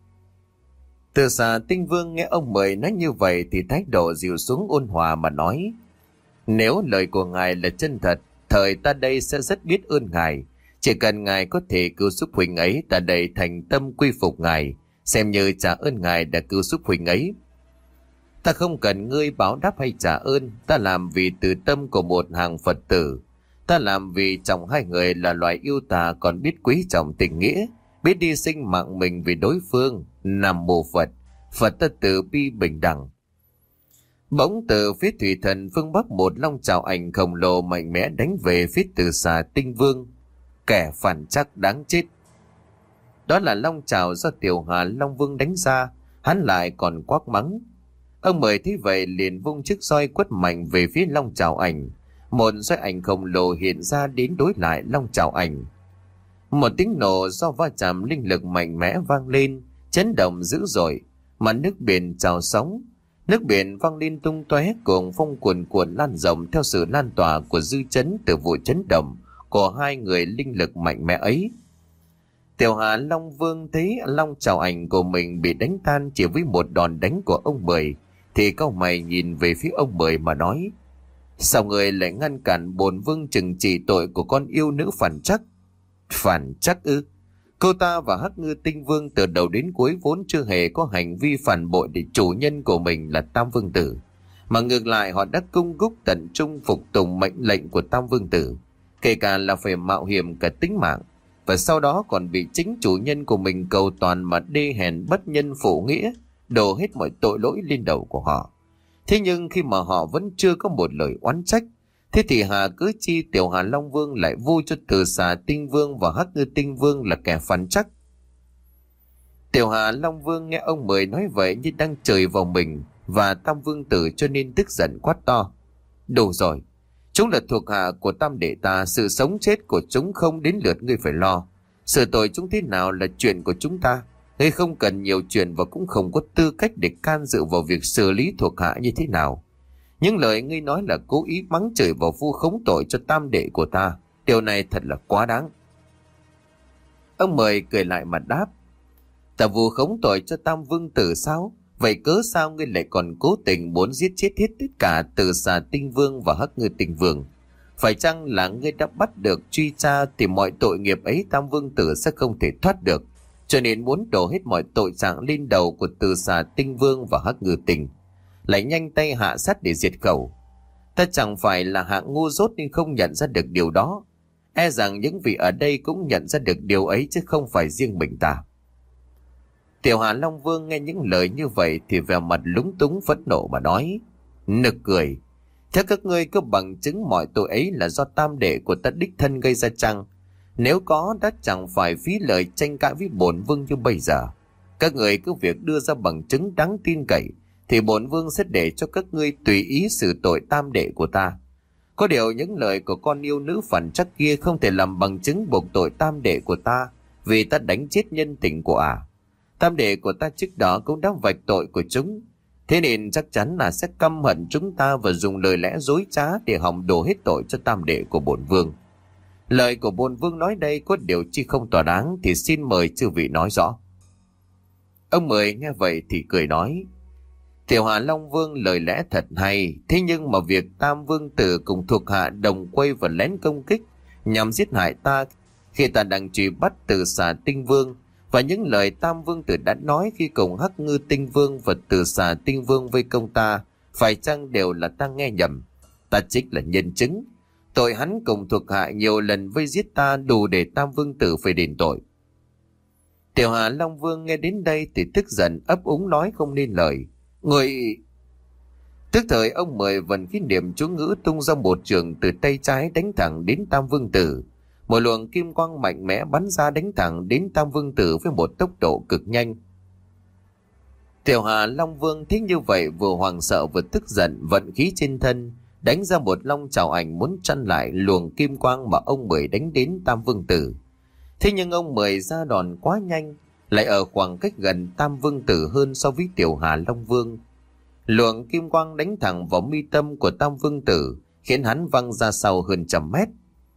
Từ xa Tinh Vương nghe ông Mười nói như vậy thì thái độ dịu xuống ôn hòa mà nói: Nếu lời của ngài là chân thật, thời ta đây sẽ rất biết ơn ngài. Chỉ cần ngài có thể cứu giúp huynh ấy, ta đây thành tâm quy phục ngài, xem như trả ơn ngài đã cứu giúp huynh ấy. Ta không cần ngươi báo đáp hay trả ơn, ta làm vì từ tâm của một hàng Phật tử. Ta làm vì trong hai người là loài yêu tà còn biết quý trọng tình nghĩa, biết đi sinh mạng mình vì đối phương. Nam mô Phật, Phật ta từ bi bình đẳng. Bỗng từ phía thủy thần phương Bắc một long chảo ảnh khổng lồ mạnh mẽ đánh về phía Từ xa Tinh Vương. Kẻ phản trắc đáng chết. Đó là long chảo do Tiểu Hà Long Vương đánh ra. Hắn lại còn quát mắng. Ông Mười thấy vậy liền vung chiếc roi quất mạnh về phía long chảo ảnh. Một roi ảnh khổng lồ hiện ra đến đối lại long chảo ảnh. Một tiếng nổ do va chạm linh lực mạnh mẽ vang lên, chấn động dữ dội, mà nước biển trào sóng. Nước biển vang lên tung tóe, cuồng phong cuồn cuộn lan rộng theo sự lan tỏa của dư chấn từ vụ chấn động của hai người linh lực mạnh mẽ ấy. Tiểu Hà Long Vương thấy long chảo ảnh của mình bị đánh tan chỉ với một đòn đánh của ông Mười, thì cau mày nhìn về phía ông Mười mà nói: Sao người lại ngăn cản bổn vương trừng trị tội của con yêu nữ phản trắc? Phản trắc ư? Cô ta và Hắc Ngư Tinh Vương từ đầu đến cuối vốn chưa hề có hành vi phản bội để chủ nhân của mình là Tam Vương Tử, mà ngược lại họ đã cung cúc tận trung phục tùng mệnh lệnh của Tam Vương Tử, kể cả là phải mạo hiểm cả tính mạng, và sau đó còn bị chính chủ nhân của mình cầu toàn mà đê hèn bất nhân phụ nghĩa, đổ hết mọi tội lỗi lên đầu của họ. Thế nhưng khi mà họ vẫn chưa có một lời oán trách, thế thì hà cớ chi Tiểu Hà Long Vương lại vu cho Từ Xà Tinh Vương và Hắc Ngư Tinh Vương là kẻ phản trắc? Tiểu Hà Long Vương nghe ông Mười nói vậy như đang chửi vào mình và Tam Vương Tử, cho nên tức giận quát to: Đủ rồi, chúng là thuộc hạ của Tam Đệ ta, sự sống chết của chúng không đến lượt ngươi phải lo. Xử tội chúng thế nào là chuyện của chúng ta, ngươi không cần nhiều chuyện và cũng không có tư cách để can dự vào việc xử lý thuộc hạ như thế nào. Những lời ngươi nói là cố ý mắng chửi và vu khống tội cho Tam Đệ của ta, điều này thật là quá đáng. Ông Mười cười lại mà đáp: Ta vu khống tội cho Tam Vương Tử sao? Vậy cớ sao ngươi lại còn cố tình muốn giết chết hết tất cả Từ Xà Tinh Vương và Hắc Ngư Tinh Vương? Phải chăng là ngươi đã bắt được truy tra thì mọi tội nghiệp ấy Tam Vương Tử sẽ không thể thoát được, cho nên muốn đổ hết mọi tội trạng lên đầu của Từ Xà Tinh Vương và Hắc Ngư Tinh, lại nhanh tay hạ sát để diệt khẩu? Ta chẳng phải là hạng ngu dốt nên không nhận ra được điều đó. E rằng những vị ở đây cũng nhận ra được điều ấy chứ không phải riêng mình ta. Tiểu Hà Long Vương nghe những lời như vậy thì vẻ mặt lúng túng phẫn nộ mà nói: Nực cười, theo các ngươi có bằng chứng mọi tội ấy là do Tam Đệ của ta đích thân gây ra chăng? Nếu có đã chẳng phải phí lời tranh cãi với bổn vương như bây giờ. Các người cứ việc đưa ra bằng chứng đáng tin cậy thì bổn vương sẽ để cho các ngươi tùy ý xử tội tam đệ của ta. Có điều những lời của con yêu nữ phản trắc kia không thể làm bằng chứng buộc tội tam đệ của ta, vì ta đánh chết nhân tình của tam đệ của ta trước đó cũng đã vạch tội của chúng. Thế nên chắc chắn là sẽ căm hận chúng ta và dùng lời lẽ dối trá để hòng đổ hết tội cho tam đệ của bổn vương. Lời của bổn vương nói đây có điều chi không tòa đáng thì xin mời chư vị nói rõ. Ông Mười nghe vậy thì cười nói: Tiểu Hà Long Vương lời lẽ thật hay, thế nhưng mà việc tam vương tử cùng thuộc hạ đồng quay và lén công kích nhằm giết hại ta khi ta đang truy bắt Từ Xà Tinh Vương, và những lời tam vương tử đã nói khi cùng Hắc Ngư Tinh Vương và Từ Xà Tinh Vương vây công ta, phải chăng đều là ta nghe nhầm? Ta trích là nhân chứng. Tội hắn cùng thuộc hạ nhiều lần vây giết ta đủ để tam vương tử phải đền tội. Tiểu Hà Long Vương nghe đến đây thì tức giận ấp úng nói không nên lời. Người... Tức thời ông Mười vận khí niệm chú ngữ tung ra một trường từ tay trái đánh thẳng đến tam vương tử. Một luồng kim quang mạnh mẽ bắn ra đánh thẳng đến tam vương tử với một tốc độ cực nhanh. Tiểu Hà Long Vương thích như vậy, vừa hoảng sợ vừa tức giận, vận khí trên thân đánh ra một long chảo ảnh muốn chặn lại luồng kim quang mà ông Mười đánh đến tam vương tử. Thế nhưng ông Mười ra đòn quá nhanh, lại ở khoảng cách gần tam vương tử hơn so với Tiểu Hà Long Vương. Luồng kim quang đánh thẳng vào mi tâm của tam vương tử, khiến hắn văng ra sau hơn 100 mét.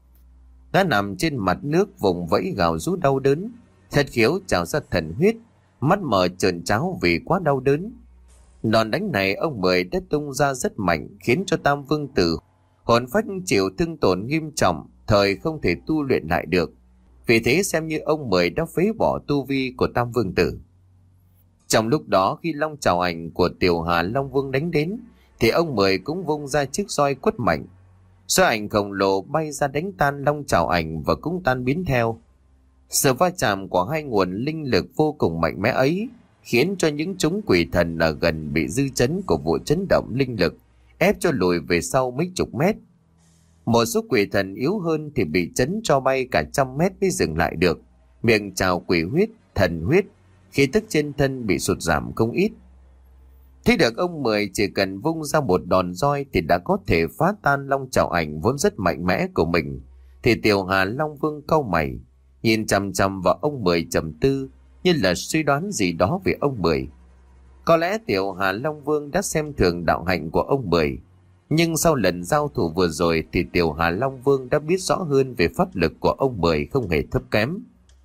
Gã nằm trên mặt nước vùng vẫy gào rú đau đớn, thất khiếu trào ra thần huyết, mắt mở trợn tráo vì quá đau đớn. Đòn đánh này ông Mười đã tung ra rất mạnh, khiến cho tam vương tử hồn phách chịu thương tổn nghiêm trọng, thời không thể tu luyện lại được. Vì thế xem như ông Mười đã phế bỏ tu vi của tam vương tử. Trong lúc đó khi long chảo ảnh của Tiểu Hà Long Vương đánh đến thì ông Mười cũng vung ra chiếc roi quất mạnh. Roi ảnh khổng lồ bay ra đánh tan long chảo ảnh và cũng tan biến theo. Sự va chạm của hai nguồn linh lực vô cùng mạnh mẽ ấy khiến cho những chúng quỷ thần ở gần bị dư chấn của vụ chấn động linh lực ép cho lùi về sau mấy chục mét. Một số quỷ thần yếu hơn thì bị chấn cho bay cả 100 mét mới dừng lại được, miệng trào quỷ huyết, thần huyết, khí tức trên thân bị sụt giảm không ít. Thấy được ông Mười chỉ cần vung ra một đòn roi thì đã có thể phá tan long chảo ảnh vốn rất mạnh mẽ của mình, thì Tiểu Hà Long Vương cau mày, nhìn chằm chằm vào ông Mười trầm tư, như là suy đoán gì đó về ông Mười. Có lẽ Tiểu Hà Long Vương đã xem thường đạo hạnh của ông Mười, nhưng sau lần giao thủ vừa rồi thì Tiểu Hà Long Vương đã biết rõ hơn về pháp lực của ông Mười không hề thấp kém.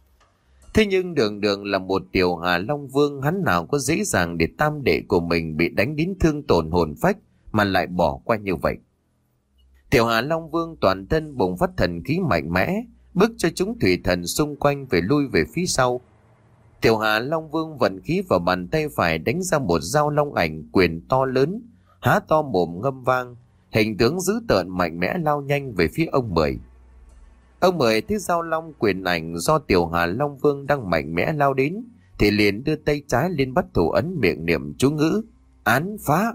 Thế nhưng đường đường là một Tiểu Hà Long Vương, hắn nào có dễ dàng để tam đệ của mình bị đánh đến thương tổn hồn phách mà lại bỏ qua như vậy. Tiểu Hà Long Vương toàn thân bùng phát thần khí mạnh mẽ, bức cho chúng thủy thần xung quanh phải lui về phía sau. Tiểu Hà Long Vương vận khí vào bàn tay phải đánh ra một dao long ảnh quyền to lớn, há to mồm ngâm vang, hình tướng dữ tợn mạnh mẽ lao nhanh về phía ông Mười. Ông Mười thấy dao long quyền ảnh do Tiểu Hà Long Vương đang mạnh mẽ lao đến thì liền đưa tay trái lên bắt thủ ấn, miệng niệm chú ngữ án phá.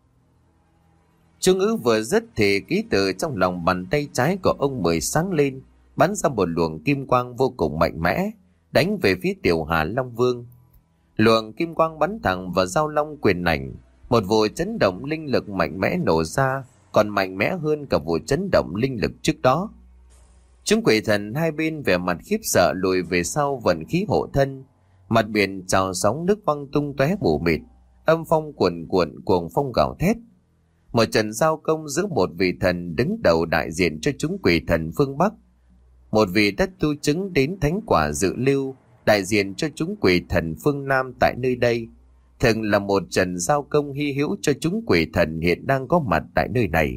Chú ngữ vừa dứt thì ký tự trong lòng bàn tay trái của ông Mười sáng lên, bắn ra một luồng kim quang vô cùng mạnh mẽ đánh về phía Tiểu Hà Long Vương. Luồng kim quang bắn thẳng vào dao long quyền ảnh, một vụ chấn động linh lực mạnh mẽ nổ ra, còn mạnh mẽ hơn cả vụ chấn động linh lực trước đó. Chúng quỷ thần hai bên vẻ mặt khiếp sợ lùi về sau vận khí hộ thân, mặt biển trào sóng nước văng tung tóe mù mịt, âm phong cuồn cuộn cuồng phong gào thét. Một trận giao công giữa một vị thần đứng đầu đại diện cho chúng quỷ thần phương Bắc, một vị đã tu chứng đến thánh quả dự lưu đại diện cho chúng quỷ thần phương Nam tại nơi đây, thường là một trận giao công hy hữu cho chúng quỷ thần hiện đang có mặt tại nơi này.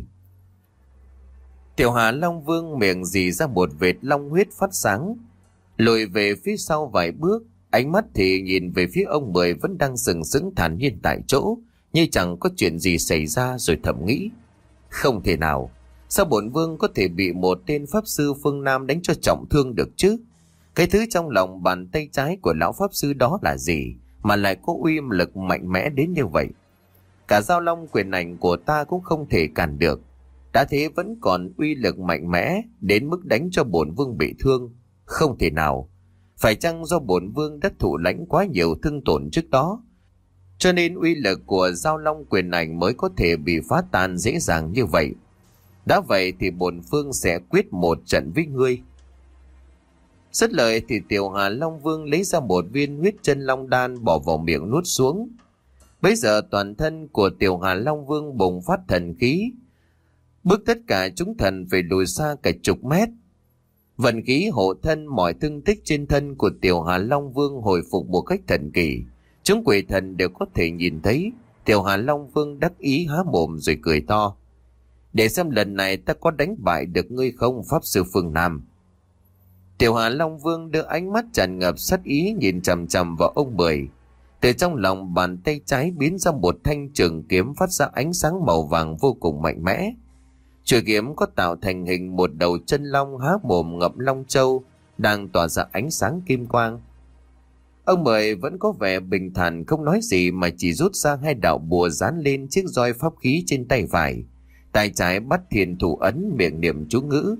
Tiểu Hà Long Vương miệng rỉ ra một vệt long huyết phát sáng, lùi về phía sau vài bước, ánh mắt thì nhìn về phía ông Mười vẫn đang sừng sững thản nhiên tại chỗ, như chẳng có chuyện gì xảy ra, rồi thầm nghĩ: không thể nào, sao bổn vương có thể bị một tên pháp sư phương Nam đánh cho trọng thương được chứ? Cái thứ trong lòng bàn tay trái của lão pháp sư đó là gì mà lại có uy lực mạnh mẽ đến như vậy? Cả dao long quyền ảnh của ta cũng không thể cản được, đã thế vẫn còn uy lực mạnh mẽ đến mức đánh cho bổn vương bị thương. Không thể nào. Phải chăng do bổn vương đã thụ lãnh quá nhiều thương tổn trước đó, cho nên uy lực của Giao Long quyền ảnh mới có thể bị phá tan dễ dàng như vậy? Đã vậy thì bổn vương sẽ quyết một trận với ngươi. Dứt lời thì Tiểu Hà Long Vương lấy ra một viên huyết chân long đan bỏ vào miệng nuốt xuống. Bấy giờ toàn thân của Tiểu Hà Long Vương bùng phát thần khí, bước tất cả chúng thần phải lùi xa cả chục mét. Vận khí hộ thân, mọi thương tích trên thân của Tiểu Hà Long Vương hồi phục một cách thần kỳ. Chúng quỷ thần đều có thể nhìn thấy. Tiểu Hà Long Vương đắc ý há mồm rồi cười to. Để xem lần này ta có đánh bại được ngươi không, Pháp Sư Phương Nam. Tiểu Hà Long Vương đưa ánh mắt tràn ngập sát ý nhìn chằm chằm vào ông Mười. Từ trong lòng bàn tay trái biến ra một thanh trường kiếm phát ra ánh sáng màu vàng vô cùng mạnh mẽ. Chuôi kiếm có tạo thành hình một đầu chân long há mồm ngậm long châu, đang tỏa ra ánh sáng kim quang. Ông Mười vẫn có vẻ bình thản không nói gì mà chỉ rút ra hai đạo bùa dán lên chiếc roi pháp khí trên tay phải. Tay trái bắt thiền thủ ấn, miệng niệm chú ngữ.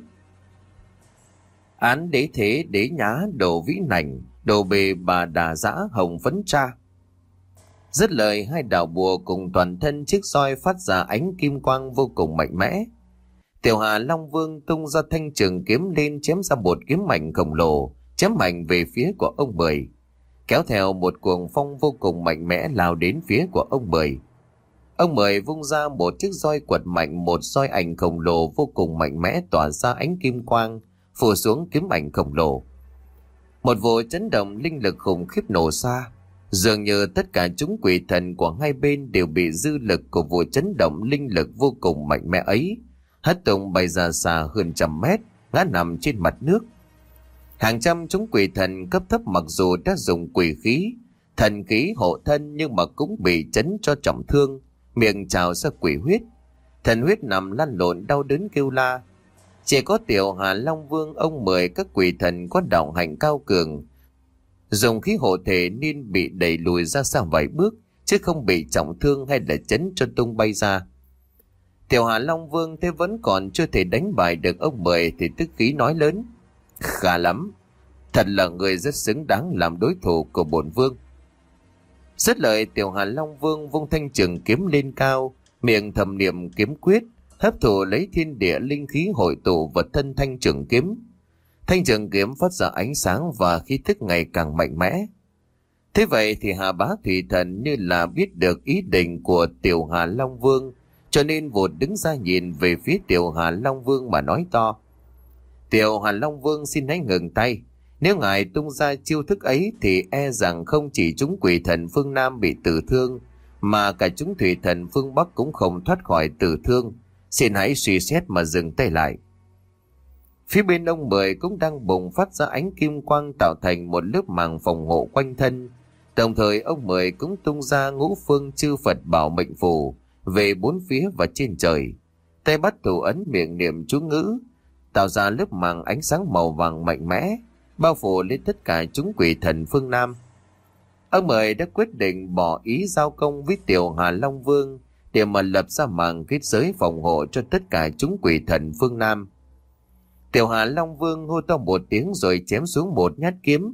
Án đế thế đế nhá đồ vĩ nành, đồ bề bà đà dã hồng phấn tra. Dứt lời, hai đạo bùa cùng toàn thân chiếc roi phát ra ánh kim quang vô cùng mạnh mẽ. Tiểu Hà Long Vương tung ra thanh trường kiếm lên, chém ra một kiếm mạnh khổng lồ, chém mạnh về phía của ông Mười, kéo theo một cuồng phong vô cùng mạnh mẽ lao đến phía của ông Mười. Ông Mười vung ra một chiếc roi quật mạnh, một roi ảnh khổng lồ vô cùng mạnh mẽ tỏa ra ánh kim quang, phủ xuống kiếm ảnh khổng lồ. Một vụ chấn động linh lực khủng khiếp nổ ra, dường như tất cả chúng quỷ thần của hai bên đều bị dư lực của vụ chấn động linh lực vô cùng mạnh mẽ ấy hất tung bay ra xa hơn trăm mét, ngã nằm trên mặt nước. Hàng trăm chúng quỷ thần cấp thấp mặc dù đã dùng quỷ khí, thần khí hộ thân nhưng mà cũng bị chấn cho trọng thương, miệng trào ra quỷ huyết, thần huyết nằm lăn lộn đau đớn kêu la. Chỉ có Tiểu Hà Long Vương, ông Mười, các quỷ thần có đạo hạnh cao cường, dùng khí hộ thể nên bị đẩy lùi ra xa vài bước, chứ không bị trọng thương hay là chấn cho tung bay ra. Tiểu Hà Long Vương thế vẫn còn chưa thể đánh bại được ông Mười thì tức khí nói lớn. Khá lắm, thật là người rất xứng đáng làm đối thủ của bổn vương. Dứt lời, Tiểu Hà Long Vương vung thanh trường kiếm lên cao, miệng thầm niệm kiếm quyết, hấp thụ lấy thiên địa linh khí hội tụ vào thân thanh trường kiếm. Thanh trường kiếm phát ra ánh sáng và khí tức ngày càng mạnh mẽ. Thế vậy thì Hà Bá Thủy Thần như là biết được ý định của Tiểu Hà Long Vương, cho nên vụt đứng ra nhìn về phía Tiểu Hà Long Vương mà nói to. Tiểu Hà Long Vương xin hãy ngừng tay. Nếu ngài tung ra chiêu thức ấy thì e rằng không chỉ chúng quỷ thần phương Nam bị tử thương, mà cả chúng thủy thần phương Bắc cũng không thoát khỏi tử thương. Xin hãy suy xét mà dừng tay lại. Phía bên ông Mười cũng đang bùng phát ra ánh kim quang tạo thành một lớp màng phòng hộ quanh thân. Đồng thời ông Mười cũng tung ra ngũ phương chư Phật bảo mệnh phù về bốn phía và trên trời. Tay bắt thủ ấn, miệng niệm chú ngữ, tạo ra lớp màng ánh sáng màu vàng mạnh mẽ, bao phủ lên tất cả chúng quỷ thần phương Nam. Ông Mười đã quyết định bỏ ý giao công với Tiểu Hà Long Vương để mà lập ra màng kết giới phòng hộ cho tất cả chúng quỷ thần phương Nam. Tiểu Hà Long Vương hô to một tiếng rồi chém xuống một nhát kiếm.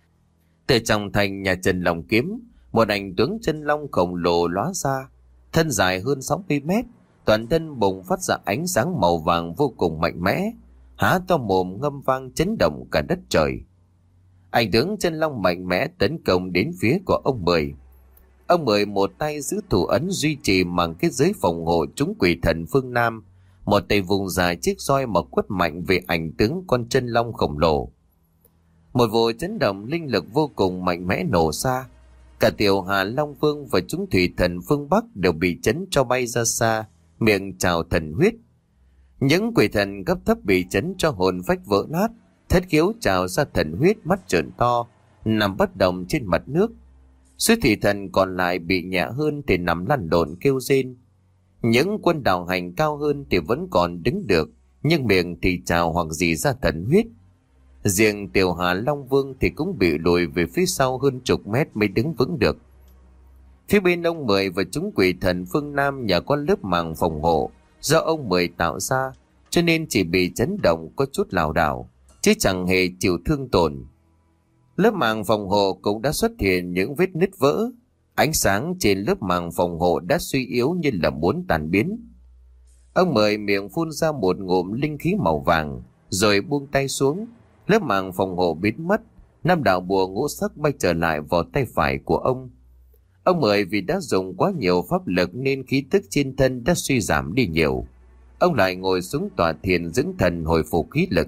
Từ trong thành nhà Trần Long Kiếm, một ảnh tướng chân long khổng lồ lóa ra, thân dài hơn 60 mét, toàn thân bùng phát ra ánh sáng màu vàng vô cùng mạnh mẽ, há to mồm ngâm vang chấn động cả đất trời. Ảnh tướng chân long mạnh mẽ tấn công đến phía của ông Mười. Ông Mười một tay giữ thủ ấn duy trì màn kết giới phòng hộ chúng quỷ thần phương Nam, một tay vùng dài chiếc roi mà quất mạnh về ảnh tướng con chân long khổng lồ. Một vụ chấn động linh lực vô cùng mạnh mẽ nổ ra, cả Tiểu Hà Long Vương và chúng thủy thần phương Bắc đều bị chấn cho bay ra xa, miệng trào thần huyết. Những quỷ thần cấp thấp bị chấn cho hồn phách vỡ nát, thất khiếu trào ra thần huyết, mắt trợn to, nằm bất động trên mặt nước. Số thủy thần còn lại bị nhẹ hơn thì nằm lăn lộn kêu rên. Những quân đạo hành cao hơn thì vẫn còn đứng được, nhưng miệng thì trào hoặc dì ra thần huyết. Riêng Tiểu Hà Long Vương thì cũng bị lùi về phía sau hơn chục mét mới đứng vững được. Phía bên ông Mười và chúng quỷ thần phương Nam nhờ có lớp màng phòng hộ do ông Mười tạo ra, cho nên chỉ bị chấn động có chút lảo đảo, chứ chẳng hề chịu thương tổn. Lớp màng phòng hộ cũng đã xuất hiện những vết nứt vỡ. Ánh sáng trên lớp màng phòng hộ đã suy yếu như là muốn tan biến. Ông Mười miệng phun ra một ngụm linh khí màu vàng, rồi buông tay xuống. Lớp màng phòng hộ biến mất, 5 đạo bùa ngũ sắc bay trở lại vào tay phải của ông. Ông Mười vì đã dùng quá nhiều pháp lực nên khí tức trên thân đã suy giảm đi nhiều. Ông lại ngồi xuống tọa thiền dưỡng thần hồi phục khí lực.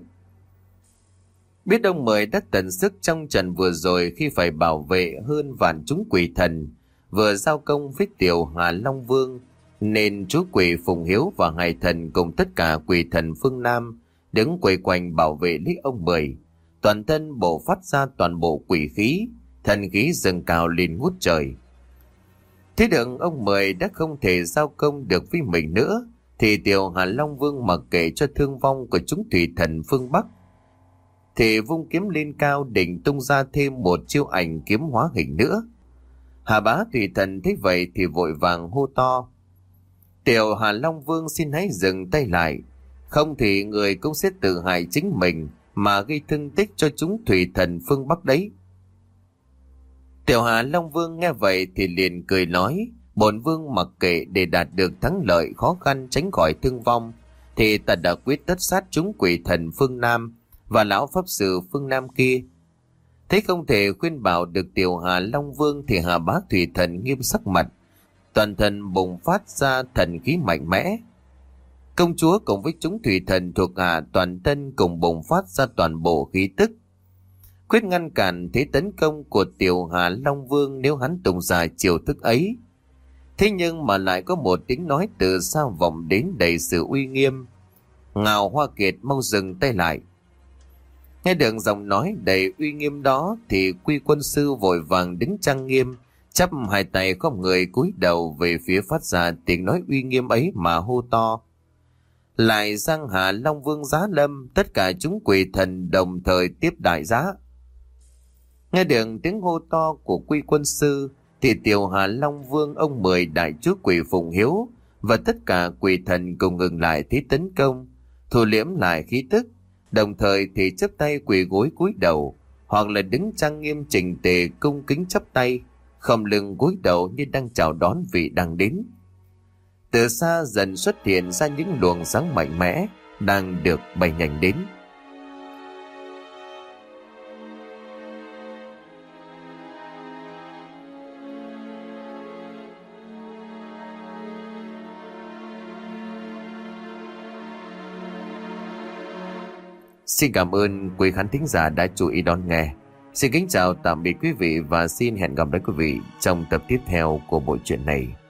Biết ông Mười đã tận sức trong trận vừa rồi khi phải bảo vệ hơn vạn chúng quỷ thần, vừa giao công với Tiểu Hà Long Vương, nên chú quỷ Phùng Hiếu và Hải Thần cùng tất cả quỷ thần phương Nam đứng quây quanh bảo vệ lấy ông Mười. Toàn thân bộc phát ra toàn bộ quỷ khí, thần khí dâng cao lên ngút trời. Thế được ông Mười đã không thể giao công được với mình nữa, thì Tiểu Hà Long Vương mặc kệ cho thương vong của chúng thủy thần phương Bắc, thì vung kiếm lên cao định tung ra thêm một chiêu ảnh kiếm hóa hình nữa. Hà Bá thủy thần thấy vậy thì vội vàng hô to: Tiểu Hà Long Vương xin hãy dừng tay lại, không thì người cũng sẽ tự hại chính mình mà gây thương tích cho chúng thủy thần phương Bắc đấy. Tiểu Hà Long Vương nghe vậy thì liền cười nói: bổn vương mặc kệ, để đạt được thắng lợi khó khăn tránh khỏi thương vong thì ta đã quyết tất sát chúng quỷ thần phương Nam và lão pháp sư phương Nam kia. Thấy không thể khuyên bảo được Tiểu Hà Long Vương thì Hà Bá thủy thần nghiêm sắc mặt, toàn thân bùng phát ra thần khí mạnh mẽ. Công chúa cùng với chúng thủy thần thuộc hạ toàn thân cùng bùng phát ra toàn bộ khí tức, quyết ngăn cản thế tấn công của Tiểu Hà Long Vương nếu hắn tung ra chiêu thức ấy. Thế nhưng mà lại có một tiếng nói từ xa vọng đến đầy sự uy nghiêm: Ngào Hoa Kiệt, mau dừng tay lại. Nghe được giọng nói đầy uy nghiêm đó thì Quy Quân Sư vội vàng đứng trang nghiêm, chắp hai tay không người cúi đầu về phía phát ra tiếng nói uy nghiêm ấy mà hô to: lại Giang Hà Long Vương giá lâm, tất cả chúng quỷ thần đồng thời tiếp đại giá. Nghe được tiếng hô to của Quy Quân Sư thì Tiểu Hà Long Vương, ông Mười, đại chúa quỷ Phùng Hiếu và tất cả quỷ thần cùng ngừng lại thế tấn công, thu liễm lại khí tức, đồng thời thì chắp tay quỳ gối cúi đầu, hoặc là đứng trang nghiêm chỉnh tề cung kính chắp tay, khom lưng cúi đầu như đang chào đón vị đang đến. Từ xa dần xuất hiện ra những luồng sáng mạnh mẽ đang được bay nhanh đến. Xin cảm ơn quý khán thính giả đã chú ý đón nghe. Xin kính chào tạm biệt quý vị và xin hẹn gặp lại quý vị trong tập tiếp theo của bộ truyện này.